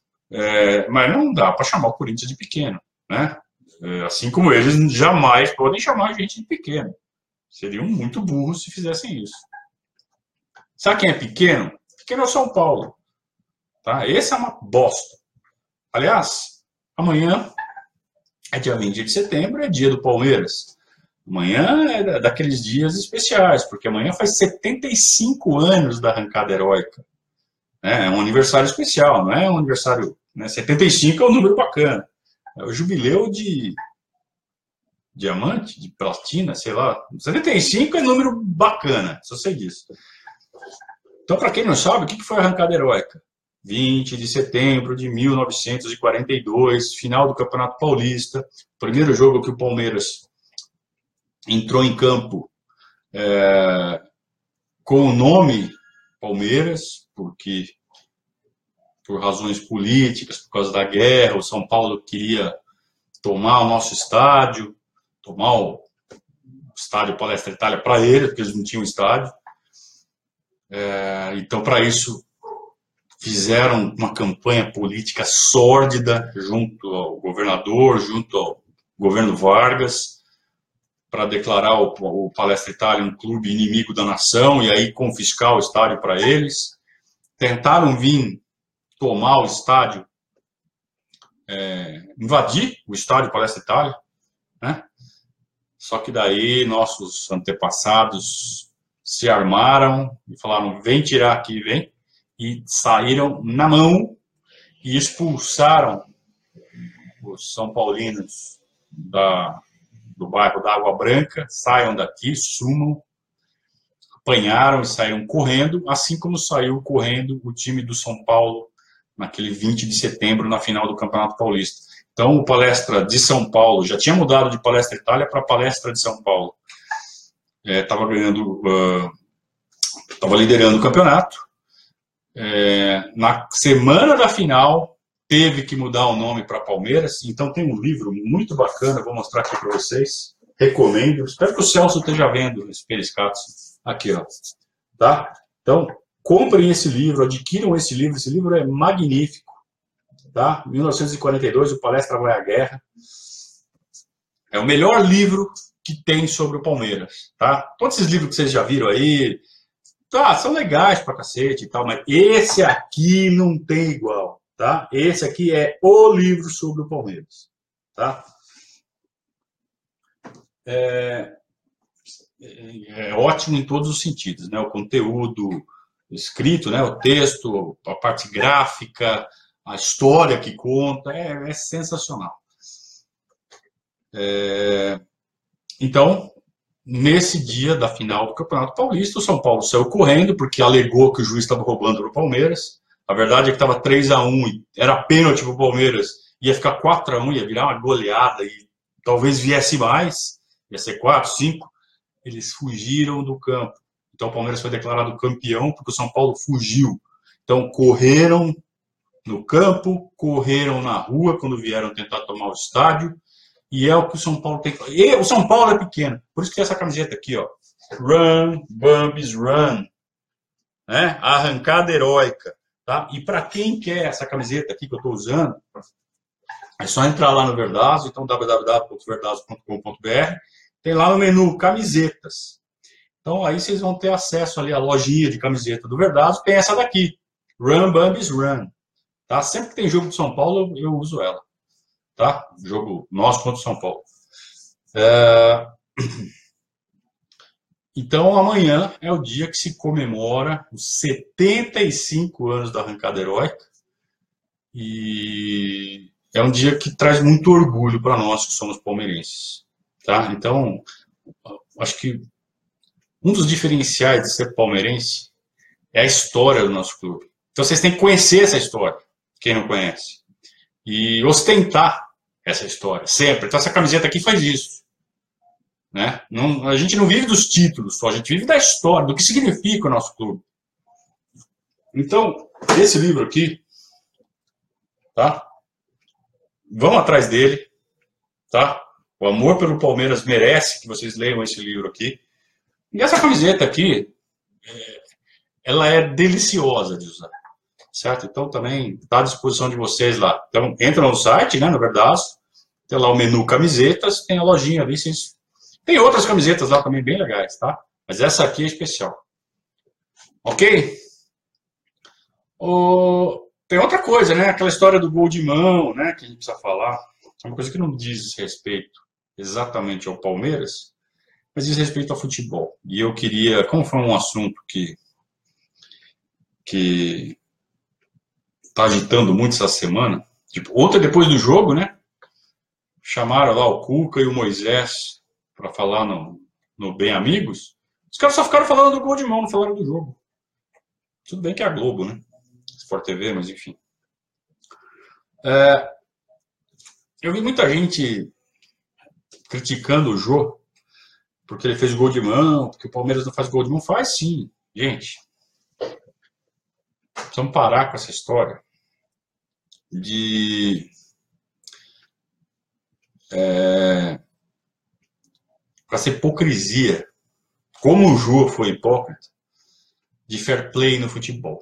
Mas não dá para chamar o Corinthians de pequeno, né? Assim como eles jamais podem chamar a gente de pequeno. Seriam muito burros se fizessem isso. Sabe quem é pequeno? Pequeno é o São Paulo. Tá? Esse é uma bosta. Aliás, amanhã é dia 20 de setembro, é dia do Palmeiras. Amanhã é daqueles dias especiais, porque amanhã faz 75 anos da arrancada heróica. É um aniversário especial, não é um aniversário. Né? 75 é um número bacana. É o jubileu de diamante, de platina, sei lá. 75 é número bacana, só sei disso. Então, para quem não sabe, o que foi a arrancada heróica? 20 de setembro de 1942, final do Campeonato Paulista, primeiro jogo que o Palmeiras entrou em campo com o nome Palmeiras, porque por razões políticas, por causa da guerra, o São Paulo queria tomar o nosso estádio, tomar o estádio Palestra Itália para eles, porque eles não tinham estádio. Então, para isso, fizeram uma campanha política sórdida junto ao governador, junto ao governo Vargas, para declarar o Palestra Itália um clube inimigo da nação e aí confiscar o estádio para eles. Tentaram vir tomar o estádio, invadir o estádio Palestra Itália, né? Só que daí nossos antepassados se armaram e falaram, vem tirar aqui, vem, e saíram na mão e expulsaram os São Paulinos do bairro da Água Branca, saiam daqui, sumam, apanharam e saíram correndo, assim como saiu correndo o time do São Paulo naquele 20 de setembro, na final do Campeonato Paulista. Então, o Palestra de São Paulo já tinha mudado de Palestra Itália para Palestra de São Paulo. Estava liderando o campeonato. Na semana da final, teve que mudar o nome para Palmeiras. Então, tem um livro muito bacana, vou mostrar aqui para vocês. Recomendo. Espero que o Celso esteja vendo esse Periscatos. Aqui, ó. Tá? Então, comprem esse livro, adquiram esse livro. Esse livro é magnífico. Tá? 1942, o Palestra vai à guerra. É o melhor livro que tem sobre o Palmeiras. Tá? Todos esses livros que vocês já viram aí, são legais pra cacete e tal, mas esse aqui não tem igual. Tá? Esse aqui é o livro sobre o Palmeiras. Tá? é ótimo em todos os sentidos, né? O conteúdo escrito, né? O texto, a parte gráfica, a história que conta, é sensacional. Então, nesse dia da final do Campeonato Paulista, o São Paulo saiu correndo porque alegou que o juiz estava roubando no Palmeiras. A verdade é que estava 3-1 e era pênalti para o Palmeiras, ia ficar 4-1, ia virar uma goleada e talvez viesse mais, ia ser 4, 5. Eles fugiram do campo. Então o Palmeiras foi declarado campeão porque o São Paulo fugiu. Então correram no campo, correram na rua quando vieram tentar tomar o estádio. E é o que o São Paulo tem. E o São Paulo é pequeno. Por isso que tem essa camiseta aqui, ó. Run, Bambis, run. Né? A arrancada heróica. Tá? E para quem quer essa camiseta aqui que eu estou usando, é só entrar lá no Verdazo, então www.verdazo.com.br. Tem lá no menu camisetas. Então aí vocês vão ter acesso ali à lojinha de camiseta do Verdazo. Tem essa daqui. Run, Bambis, run. Tá? Sempre que tem jogo de São Paulo, eu uso ela. Tá? Jogo nosso contra o São Paulo. Então, amanhã é o dia que se comemora os 75 anos da arrancada heróica. E é um dia que traz muito orgulho para nós que somos palmeirenses. Tá? Então, acho que um dos diferenciais de ser palmeirense é a história do nosso clube. Então, vocês têm que conhecer essa história, quem não conhece. E ostentar essa história, sempre. Então, essa camiseta aqui faz isso. Né? Não, a gente não vive dos títulos só, a gente vive da história, do que significa o nosso clube. Então, esse livro aqui, tá? Vão atrás dele, tá? O amor pelo Palmeiras merece que vocês leiam esse livro aqui. E essa camiseta aqui, ela é deliciosa de usar, certo? Então, também está à disposição de vocês lá. Então, entra no site, né, na verdade, tem lá o menu camisetas, tem a lojinha ali, vocês... Tem outras camisetas lá também bem legais, tá? Mas essa aqui é especial. Ok? Tem outra coisa, né? Aquela história do gol de mão, né? Que a gente precisa falar. É uma coisa que não diz respeito exatamente ao Palmeiras, mas diz respeito ao futebol. E eu queria, como foi um assunto que está agitando muito essa semana, tipo, ontem depois do jogo, né? Chamaram lá o Cuca e o Moisés para falar no Bem Amigos. Os caras só ficaram falando do gol de mão, não falaram do jogo. Tudo bem que é a Globo, né? Sport TV, mas enfim. Eu vi muita gente criticando o Jô porque ele fez gol de mão, porque o Palmeiras não faz gol de mão. Faz sim, gente. Precisamos parar com essa história de com essa hipocrisia, como o Jô foi hipócrita, de fair play no futebol.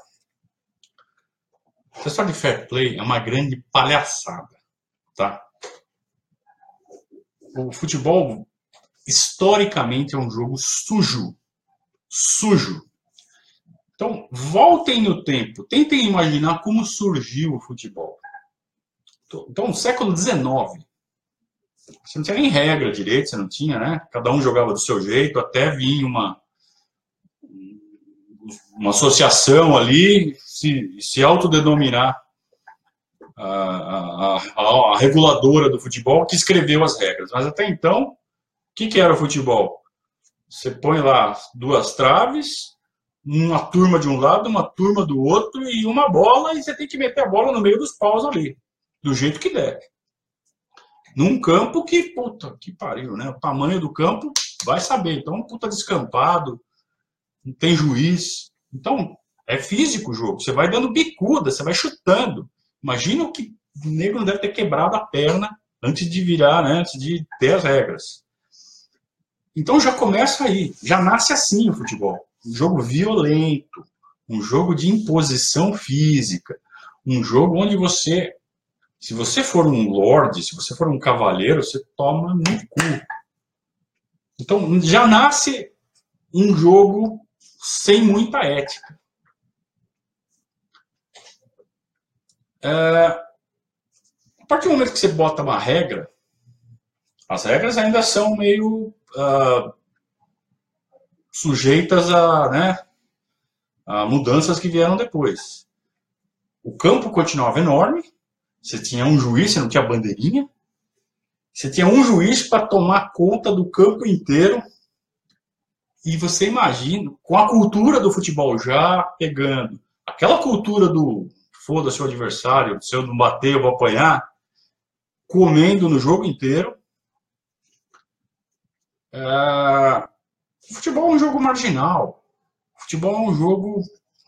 Essa história de fair play é uma grande palhaçada, tá? O futebol, historicamente, é um jogo sujo. Sujo. Então, voltem no tempo, tentem imaginar como surgiu o futebol. Então, no século XIX, você não tinha nem regra direito, você não tinha, né? Cada um jogava do seu jeito, até vir uma associação ali se autodenominar a reguladora do futebol que escreveu as regras. Mas até então, o que era o futebol? Você põe lá duas traves, uma turma de um lado, uma turma do outro e uma bola, e você tem que meter a bola no meio dos paus ali, do jeito que der. Num campo que, puta, que pariu, né? O tamanho do campo, vai saber. Então, um puta descampado, não tem juiz. Então, é físico o jogo. Você vai dando bicuda, você vai chutando. Imagina o que o negro não deve ter quebrado a perna antes de virar, né? Antes de ter as regras. Então já começa aí, já nasce assim o futebol. Um jogo violento, um jogo de imposição física, um jogo onde você, se você for um lorde, se você for um cavaleiro, você toma no cu. Então já nasce um jogo sem muita ética. A partir do momento que você bota uma regra, as regras ainda são meio sujeitas a, né, a mudanças que vieram depois. O campo continuava enorme, você tinha um juiz, você não tinha bandeirinha, você tinha um juiz para tomar conta do campo inteiro. E você imagina, com a cultura do futebol já pegando, aquela cultura do foda-se o adversário, se eu não bater eu vou apanhar, comendo no jogo inteiro. Futebol é um jogo marginal. Futebol é um jogo.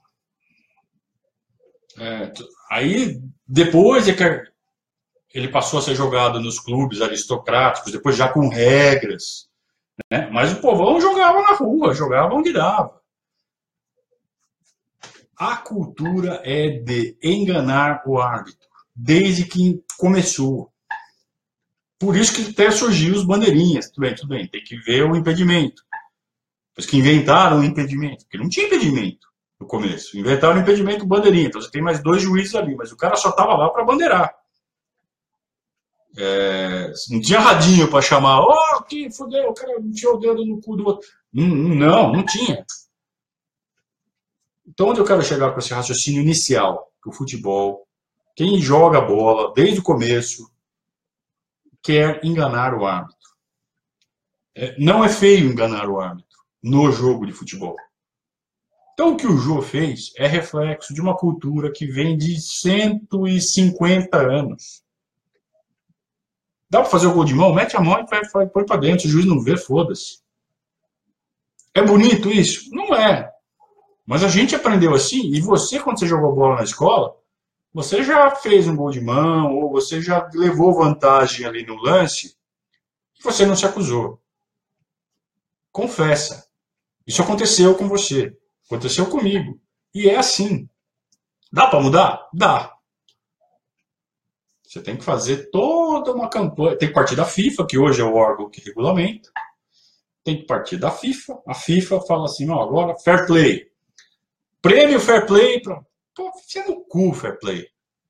Aí, depois é que ele passou a ser jogado nos clubes aristocráticos, depois já com regras. Né? Mas o povão jogava na rua, jogava onde dava. A cultura é de enganar o árbitro, desde que começou. Por isso que até surgiu os bandeirinhas. Tudo bem, tem que ver o impedimento. Os que inventaram o impedimento, porque não tinha impedimento no começo. Inventaram o impedimento bandeirinha, então você tem mais 2 juízes ali, mas o cara só estava lá para bandeirar. Não tinha radinho para chamar, que fodeu, o cara enfiou o dedo no cu do outro. Não tinha. Então, onde eu quero chegar com esse raciocínio inicial? Que o futebol, quem joga bola desde o começo, quer enganar o árbitro. Não é feio enganar o árbitro no jogo de futebol. Então, o que o Jô fez é reflexo de uma cultura que vem de 150 anos. Dá para fazer o gol de mão? Mete a mão e põe para dentro. Se o juiz não vê, foda-se. É bonito isso? Não é. Mas a gente aprendeu assim, e você, quando você jogou bola na escola, você já fez um gol de mão, ou você já levou vantagem ali no lance, e você não se acusou. Confessa. Isso aconteceu com você. Aconteceu comigo. E é assim. Dá para mudar? Dá. Você tem que fazer toda uma campanha. Tem que partir da FIFA, que hoje é o órgão que regulamenta. Tem que partir da FIFA. A FIFA fala assim, ó, agora fair play. Prêmio fair play. Pô, fica no cu fair play.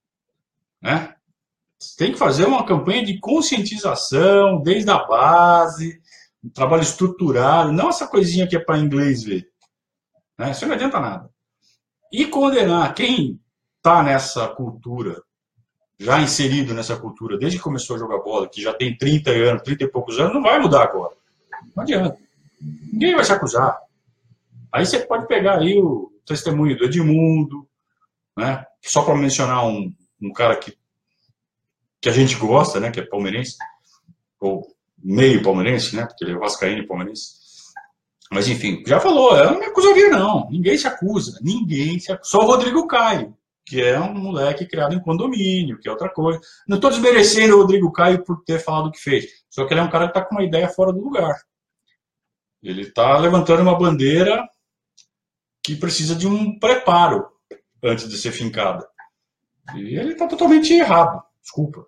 Né? Você tem que fazer uma campanha de conscientização desde a base, um trabalho estruturado, não essa coisinha que é para inglês ver. Né? Isso não adianta nada. E condenar quem está nessa cultura, já inserido nessa cultura, desde que começou a jogar bola, que já tem 30 anos, 30 e poucos anos, não vai mudar agora. Não adianta. Ninguém vai se acusar. Aí você pode pegar aí o testemunho do Edmundo, né? Só para mencionar um cara que a gente gosta, né? Que é palmeirense, ou meio palmeirense, né? Porque ele é vascaíno e palmeirense. Mas enfim, já falou, eu não me acusaria não. Ninguém se acusa. Só o Rodrigo Caio, que é um moleque criado em condomínio, que é outra coisa. Não estou desmerecendo o Rodrigo Caio por ter falado o que fez. Só que ele é um cara que está com uma ideia fora do lugar. Ele está levantando uma bandeira que precisa de um preparo antes de ser fincada. E ele está totalmente errado. Desculpa.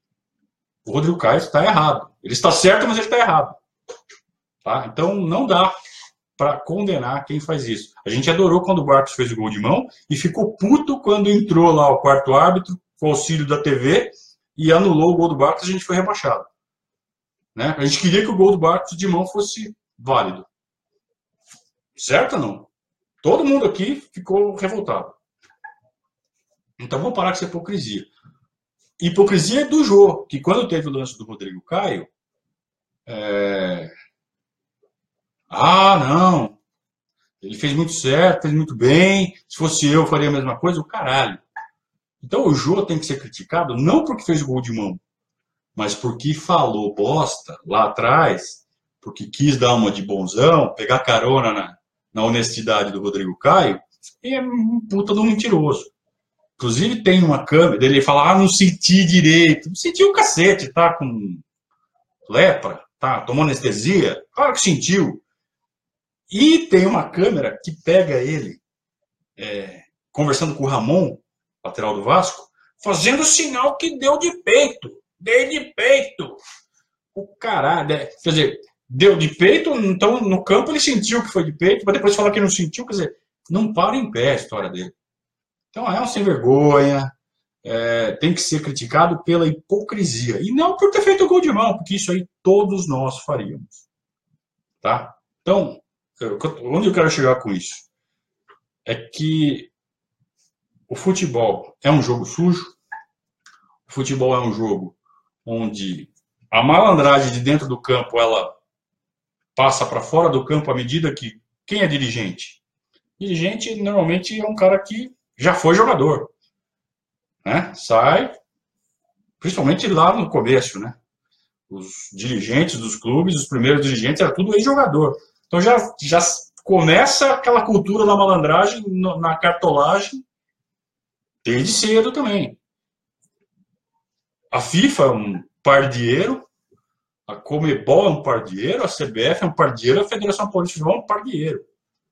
O Rodrigo Caio está errado. Ele está certo, mas ele está errado. Tá? Então não dá para condenar quem faz isso. A gente adorou quando o Barcos fez o gol de mão e ficou puto quando entrou lá o quarto árbitro com o auxílio da TV e anulou o gol do Barcos e a gente foi rebaixado. Né? A gente queria que o gol do Barcos de mão fosse válido. Certo ou não? Todo mundo aqui ficou revoltado. Então vamos parar com essa hipocrisia. Hipocrisia é do Jô, que quando teve o lance do Rodrigo Caio, não, ele fez muito certo, fez muito bem, se fosse eu faria a mesma coisa, o caralho. Então o Jô tem que ser criticado não porque fez o gol de mão, mas porque falou bosta lá atrás, porque quis dar uma de bonzão, pegar carona na honestidade do Rodrigo Caio, e é um puta de um mentiroso. Inclusive tem uma câmera dele fala, não senti direito. Não sentiu o cacete, tá com lepra, tá? Tomou anestesia? Claro que sentiu. E tem uma câmera que pega ele conversando com o Ramon, lateral do Vasco, fazendo sinal que deu de peito. Deu de peito. O caralho. Quer dizer, deu de peito, então no campo ele sentiu que foi de peito, mas depois falar que não sentiu, quer dizer, não para em pé a história dele. Então é um sem vergonha, tem que ser criticado pela hipocrisia. E não por ter feito o gol de mão, porque isso aí todos nós faríamos. Tá? Então, onde eu quero chegar com isso? É que o futebol é um jogo sujo, o futebol é um jogo onde a malandragem de dentro do campo, ela passa para fora do campo à medida que quem é dirigente? Dirigente normalmente é um cara que já foi jogador, né? Sai, principalmente lá no começo, né? Os dirigentes dos clubes, os primeiros dirigentes, era tudo ex-jogador. Então já começa aquela cultura da malandragem na cartolagem desde cedo também. A FIFA é um pardieiro, a Comebol é um pardieiro, a CBF é um pardieiro, a Federação Paulista de Futebol é um pardieiro.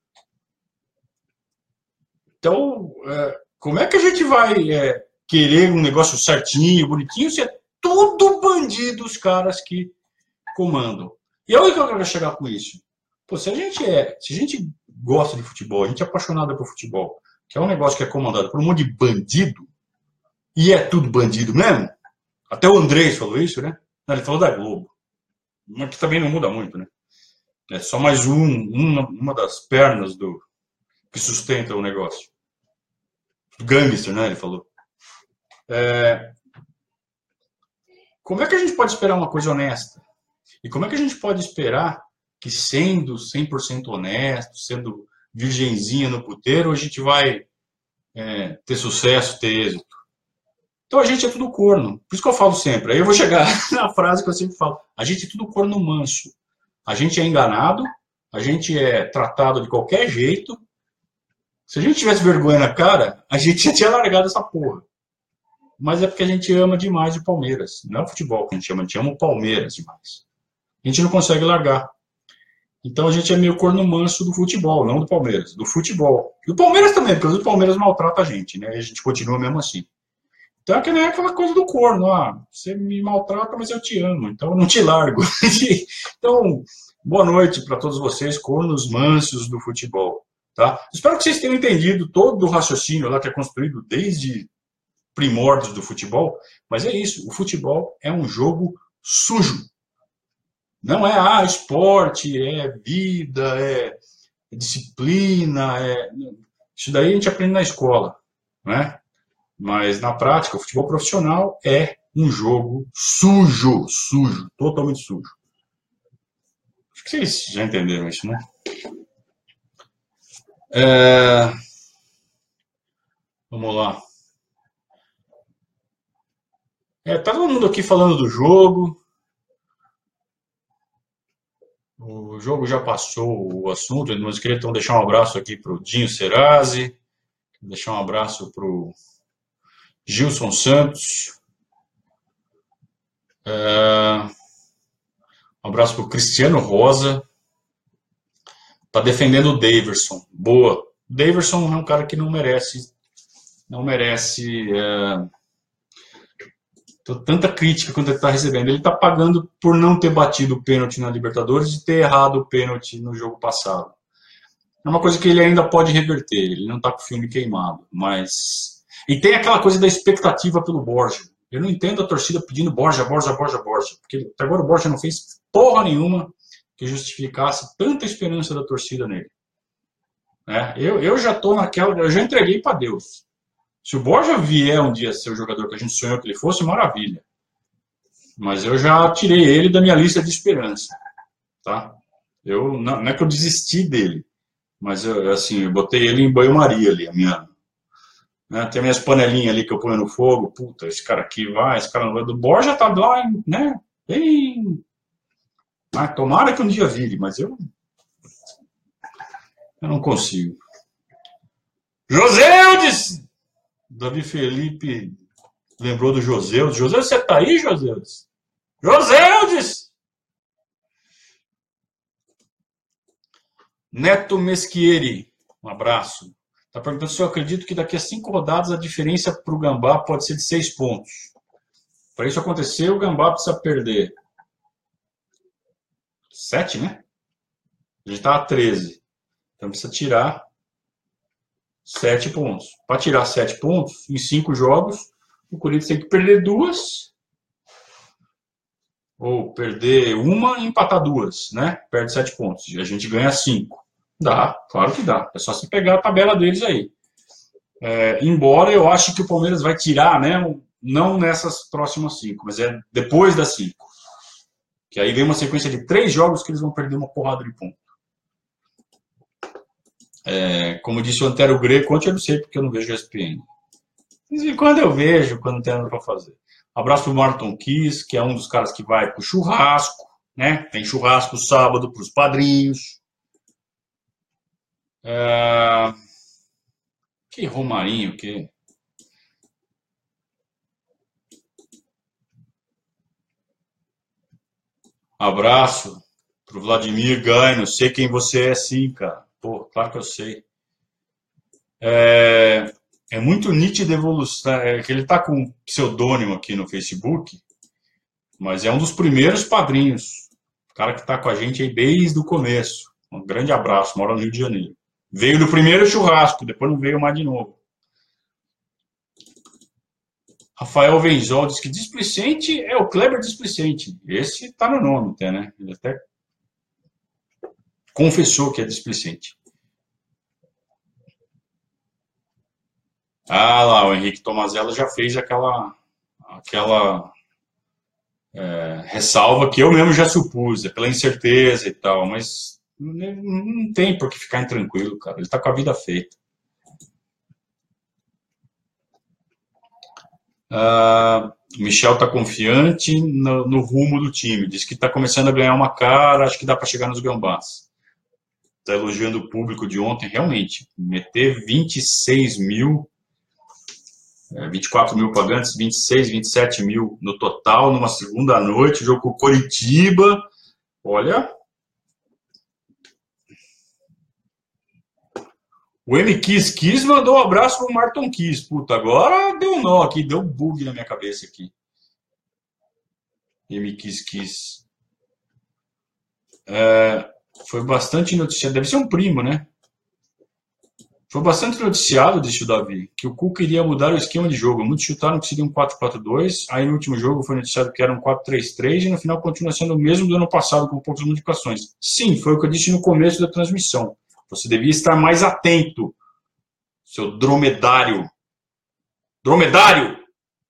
Então, como é que a gente vai querer um negócio certinho, bonitinho, se é tudo bandido os caras que comandam? E onde que eu quero chegar com isso? Pô, se a gente gosta de futebol, a gente é apaixonado por futebol, que é um negócio que é comandado por um monte de bandido, e é tudo bandido mesmo, até o Andrés falou isso, né? Não, ele falou da Globo, mas que também não muda muito, né? É só mais uma das pernas que sustenta o negócio. Gangster, né? Ele falou. Como é que a gente pode esperar uma coisa honesta? E como é que a gente pode esperar que, sendo 100% honesto, sendo virgenzinha no puteiro, a gente vai ter sucesso, ter êxito? Então a gente é tudo corno. Por isso que eu falo sempre. Aí eu vou chegar na frase que eu sempre falo. A gente é tudo corno manso. A gente é enganado, a gente é tratado de qualquer jeito. Se a gente tivesse vergonha na cara, a gente já tinha largado essa porra. Mas é porque a gente ama demais o Palmeiras. Não é o futebol que a gente ama o Palmeiras demais. A gente não consegue largar. Então a gente é meio corno manso do futebol, não do Palmeiras, do futebol. E o Palmeiras também, porque o Palmeiras maltrata a gente, né? E a gente continua mesmo assim. Então é que nem aquela coisa do corno, você me maltrata, mas eu te amo, então eu não te largo. Então, boa noite para todos vocês, cornos mansos do futebol. Tá? Espero que vocês tenham entendido todo o raciocínio lá que é construído desde primórdios do futebol, mas é isso, o futebol é um jogo sujo. Não é esporte, é vida, é disciplina, isso daí a gente aprende na escola, né? Mas na prática, o futebol profissional é um jogo sujo, totalmente sujo. Acho que vocês já entenderam isso, né? Vamos lá. Tá todo mundo aqui falando do jogo. O jogo já passou o assunto, mas eu queria então deixar um abraço aqui para o Dinho Serazzi, deixar um abraço para o Gilson Santos, um abraço para o Cristiano Rosa, tá defendendo o Daverson. Boa. O Daverson é um cara que não merece tanta crítica quanto ele está recebendo. Ele está pagando por não ter batido o pênalti na Libertadores e ter errado o pênalti no jogo passado. É uma coisa que ele ainda pode reverter. Ele não está com o filme queimado, mas... E tem aquela coisa da expectativa pelo Borja. Eu não entendo a torcida pedindo Borja, porque até agora o Borja não fez porra nenhuma que justificasse tanta esperança da torcida nele. Eu já estou naquela... Eu já entreguei para Deus. Se o Borja vier um dia ser o jogador que a gente sonhou que ele fosse, maravilha. Mas eu já tirei ele da minha lista de esperança. Tá? Não é que eu desisti dele, mas eu botei ele em banho-maria ali. Tem minhas panelinhas ali que eu ponho no fogo. Puta, esse cara aqui vai, esse cara não vai. Do Borja tá lá, né? Bem... tomara que um dia vire, mas eu não consigo. Joseudes! Davi Felipe lembrou do Joseudes. Joseudes, você tá aí, Joseudes? Joseudes! Neto Meschieri, um abraço. Está perguntando se eu acredito que daqui a 5 rodadas a diferença para o Gambá pode ser de 6 pontos. Para isso acontecer, o Gambá precisa perder 7, né? A gente está a 13. Então precisa tirar 7 pontos. Para tirar 7 pontos, em 5 jogos, o Corinthians tem que perder 2, ou perder uma e empatar 2, né? Perde 7 pontos. E a gente ganha 5. Dá, claro que dá. É só você pegar a tabela deles aí. Embora eu ache que o Palmeiras vai tirar mesmo, não nessas próximas 5, mas é depois das 5. Que aí vem uma sequência de 3 jogos que eles vão perder uma porrada de ponto. Como disse o Antero Greco, ontem eu não sei porque eu não vejo o ESPN. E quando eu vejo, quando não tem nada para fazer. Abraço pro Marton Kiss, que é um dos caras que vai pro churrasco, né? Tem churrasco sábado pros padrinhos. Que Romarinho, que... Abraço pro Vladimir Gaino. Sei quem você é, sim, cara. Pô, claro que eu sei. É muito nítida evolução. É que ele tá com um pseudônimo aqui no Facebook, mas é um dos primeiros padrinhos. O cara que tá com a gente aí desde o começo. Um grande abraço, mora no Rio de Janeiro. Veio do primeiro churrasco, depois não veio mais de novo. Rafael Venzol diz que displicente é o Kleber displicente. Esse tá no nome até, né? Ele até confessou que é displicente. Ah lá, o Henrique Tomazella já fez aquela ressalva que eu mesmo já supus, é pela incerteza e tal, mas não tem por que ficar intranquilo, cara. Ele tá com a vida feita. O Michel está confiante no rumo do time. Diz que está começando a ganhar uma cara. Acho que dá para chegar nos gambás. Está elogiando o público de ontem. Realmente, meter 26 mil, 24 mil pagantes, 26, 27 mil no total, numa segunda noite, jogo com o Coritiba. Olha. O M. Kiss mandou um abraço pro Marton Kiss. Puta, agora deu um nó aqui, deu um bug na minha cabeça aqui. M. Kiss. Foi bastante noticiado. Deve ser um primo, né? Foi bastante noticiado, disse o Davi, que o Cuca iria mudar o esquema de jogo. Muitos chutaram que seria um 4-4-2. Aí no último jogo foi noticiado que era um 4-3-3 e no final continua sendo o mesmo do ano passado, com poucas modificações. Sim, foi o que eu disse no começo da transmissão. Você devia estar mais atento, seu dromedário. Dromedário!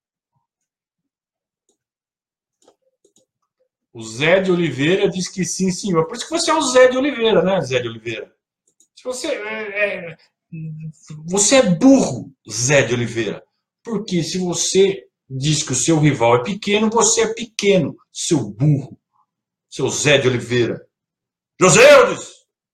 O Zé de Oliveira diz que sim, senhor. Por isso que você é o Zé de Oliveira, né, Zé de Oliveira? Se você é burro, Zé de Oliveira. Porque se você diz que o seu rival é pequeno, você é pequeno, seu burro. Seu Zé de Oliveira. José Eudes!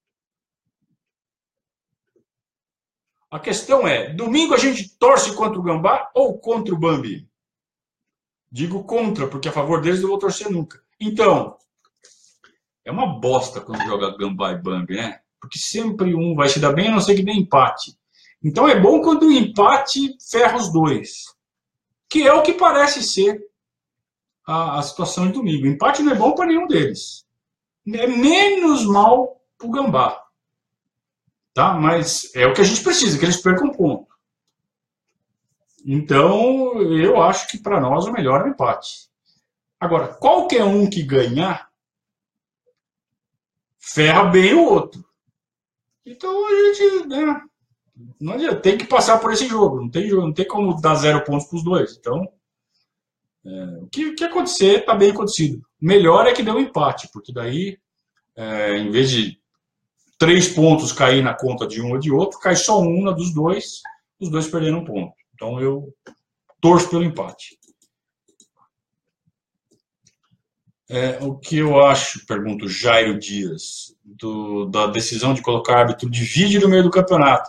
A questão é, domingo a gente torce contra o Gambá ou contra o Bambi? Digo contra, porque a favor deles eu vou torcer nunca. Então, é uma bosta quando joga Gambá e Bambi, né? Porque sempre um vai se dar bem, a não ser que dê empate. Então é bom quando o empate ferra os dois. Que é o que parece ser a situação de domingo. O empate não é bom para nenhum deles. É menos mal para o Gambá. Tá? Mas é o que a gente precisa, que eles percam ponto. Então, eu acho que para nós o melhor é o empate. Agora, qualquer um que ganhar, ferra bem o outro. Então a gente, né, não adianta, tem que passar por esse jogo. Não tem como dar 0 pontos para os dois. Então, o que acontecer, está bem acontecido. Melhor é que dê um empate, porque daí, em vez de 3 pontos cair na conta de um ou de outro, cai só um na dos dois, os dois perderam um ponto. Então eu torço pelo empate. O que eu acho, pergunta o Jairo Dias, da decisão de colocar árbitro de vídeo no meio do campeonato.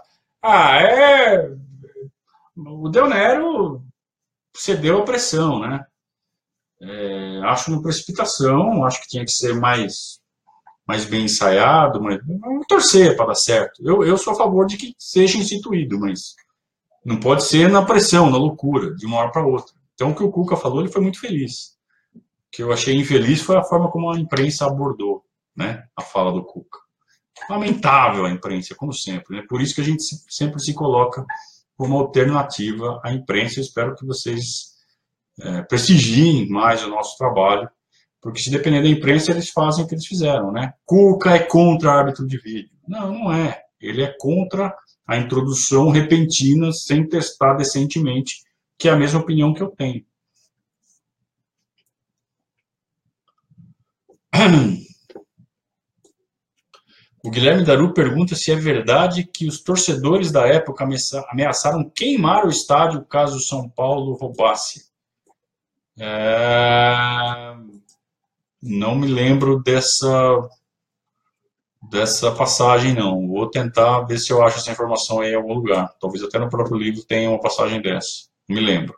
O Del Nero cedeu a pressão, né? Acho uma precipitação, acho que tinha que ser mais bem ensaiado, mas vamos torcer para dar certo. Eu sou a favor de que seja instituído, mas não pode ser na pressão, na loucura, de uma hora para outra. Então, o que o Cuca falou, ele foi muito feliz. O que eu achei infeliz foi a forma como a imprensa abordou, né, a fala do Cuca. Lamentável a imprensa, como sempre. Né? Por isso que a gente sempre se coloca como alternativa à imprensa. Eu espero que vocês prestigiem mais o nosso trabalho Porque se depender da imprensa, eles fazem o que eles fizeram, né? Cuca é contra árbitro de vídeo. Não, não é. Ele é contra a introdução repentina sem testar decentemente, que é a mesma opinião que eu tenho. O Guilherme Daru pergunta se é verdade que os torcedores da época ameaçaram queimar o estádio caso o São Paulo roubasse. Não me lembro dessa passagem, não. Vou tentar ver se eu acho essa informação aí em algum lugar. Talvez até no próprio livro tenha uma passagem dessa. Não me lembro.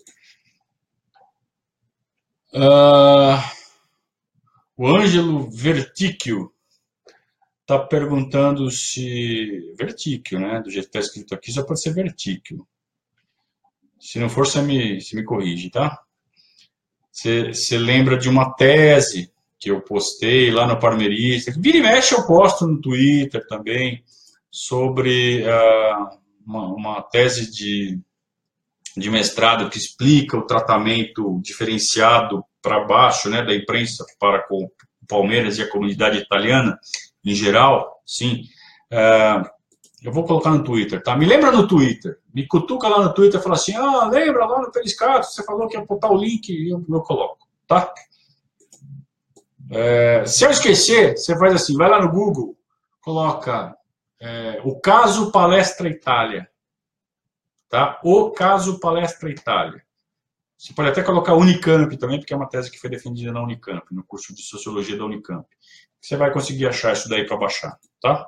O Ângelo Verticchio está perguntando se... Verticchio, né? Do jeito que está escrito aqui, só pode ser Verticchio. Se não for, você me corrige, tá? Você lembra de uma tese que eu postei lá no Parmeirista? Vira e mexe eu posto no Twitter também, sobre uma tese de mestrado que explica o tratamento diferenciado para baixo, né, da imprensa para com o Palmeiras e a comunidade italiana em geral, sim. Eu vou colocar no Twitter, tá? Me lembra no Twitter, me cutuca lá no Twitter e fala assim, lembra lá no Periscato, você falou que ia botar o link e eu coloco, tá? Se eu esquecer, você faz assim, vai lá no Google, coloca o caso Palestra Itália, tá? O caso Palestra Itália. Você pode até colocar Unicamp também, porque é uma tese que foi defendida na Unicamp, no curso de Sociologia da Unicamp. Você vai conseguir achar isso daí para baixar, tá?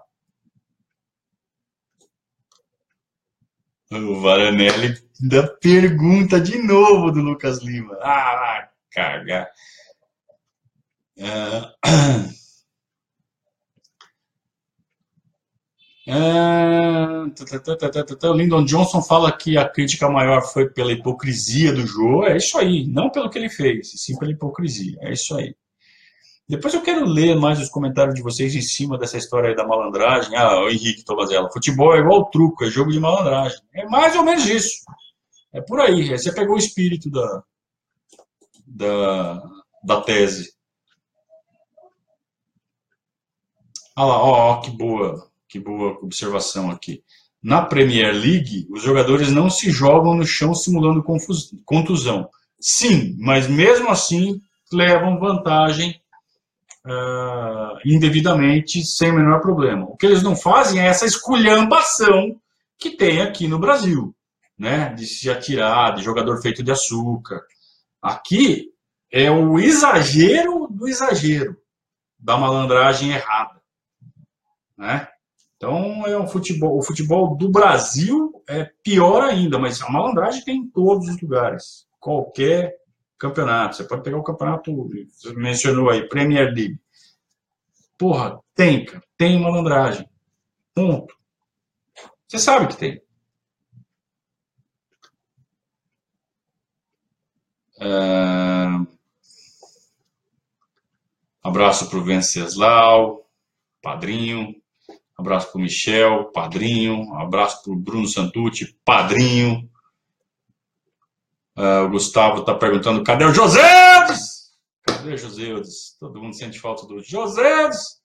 O Varanelli ainda pergunta de novo do Lucas Lima. Caga. O Lyndon Johnson fala que a crítica maior foi pela hipocrisia do Jô. É isso aí, não pelo que ele fez, sim pela hipocrisia. É isso aí. Depois eu quero ler mais os comentários de vocês em cima dessa história aí da malandragem. O Henrique Tomazella. Futebol é igual truco, é jogo de malandragem. É mais ou menos isso. É por aí. Você pegou o espírito da tese. Olha lá, que boa observação aqui. Na Premier League, os jogadores não se jogam no chão simulando contusão. Sim, mas mesmo assim levam vantagem indevidamente, sem o menor problema. O que eles não fazem é essa esculhambação que tem aqui no Brasil, né? De se atirar, de jogador feito de açúcar. Aqui é o exagero do exagero, da malandragem errada, né? Então, o futebol do Brasil é pior ainda, mas a malandragem tem em todos os lugares, qualquer campeonato. Você pode pegar o campeonato, você mencionou aí, Premier League. Porra, tem malandragem. Ponto. Você sabe que tem. Abraço para o Venceslau, padrinho. Abraço para o Michel, padrinho. Abraço para o Bruno Santucci, padrinho. O Gustavo está perguntando, cadê o Joséudes? Cadê o Joséudes? Todo mundo sente falta do Joséudes.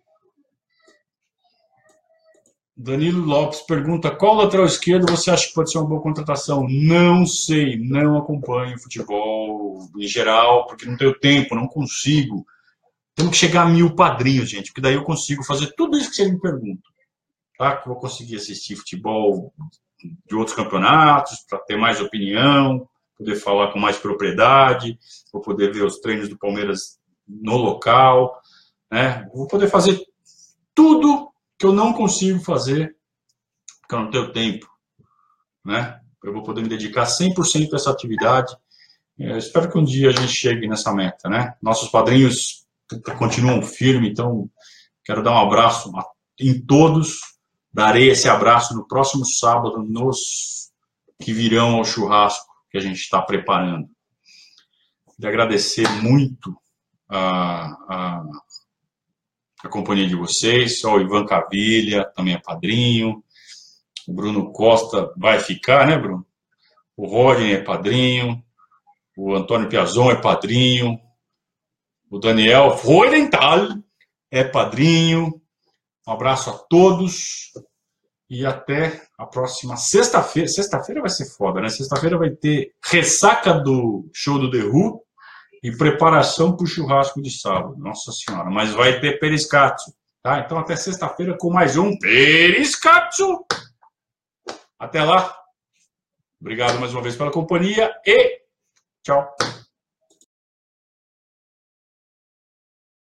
Danilo Lopes pergunta, qual lateral esquerdo você acha que pode ser uma boa contratação? Não sei, não acompanho futebol em geral, porque não tenho tempo, não consigo. Temos que chegar a 1000 padrinhos, gente, porque daí eu consigo fazer tudo isso que você me pergunta. Tá? Que eu vou conseguir assistir futebol de outros campeonatos, para ter mais opinião, poder falar com mais propriedade, vou poder ver os treinos do Palmeiras no local, né? Vou poder fazer tudo que eu não consigo fazer, porque eu não tenho tempo, né? Eu vou poder me dedicar 100% a essa atividade. Eu espero que um dia a gente chegue nessa meta, né? Nossos padrinhos continuam firmes, então quero dar um abraço em todos. Darei esse abraço no próximo sábado, nos que virão ao churrasco que a gente está preparando. Queria agradecer muito a companhia de vocês. O Ivan Cavilha também é padrinho. O Bruno Costa vai ficar, né, Bruno? O Rodney é padrinho. O Antônio Piazon é padrinho. O Daniel Freudenthal é padrinho. Um abraço a todos. E até a próxima sexta-feira. Sexta-feira vai ser foda, né? Sexta-feira vai ter ressaca do show do The Who e preparação para o churrasco de sábado. Nossa Senhora. Mas vai ter Periscatio. Tá? Então até sexta-feira com mais um Periscatio. Até lá. Obrigado mais uma vez pela companhia e tchau.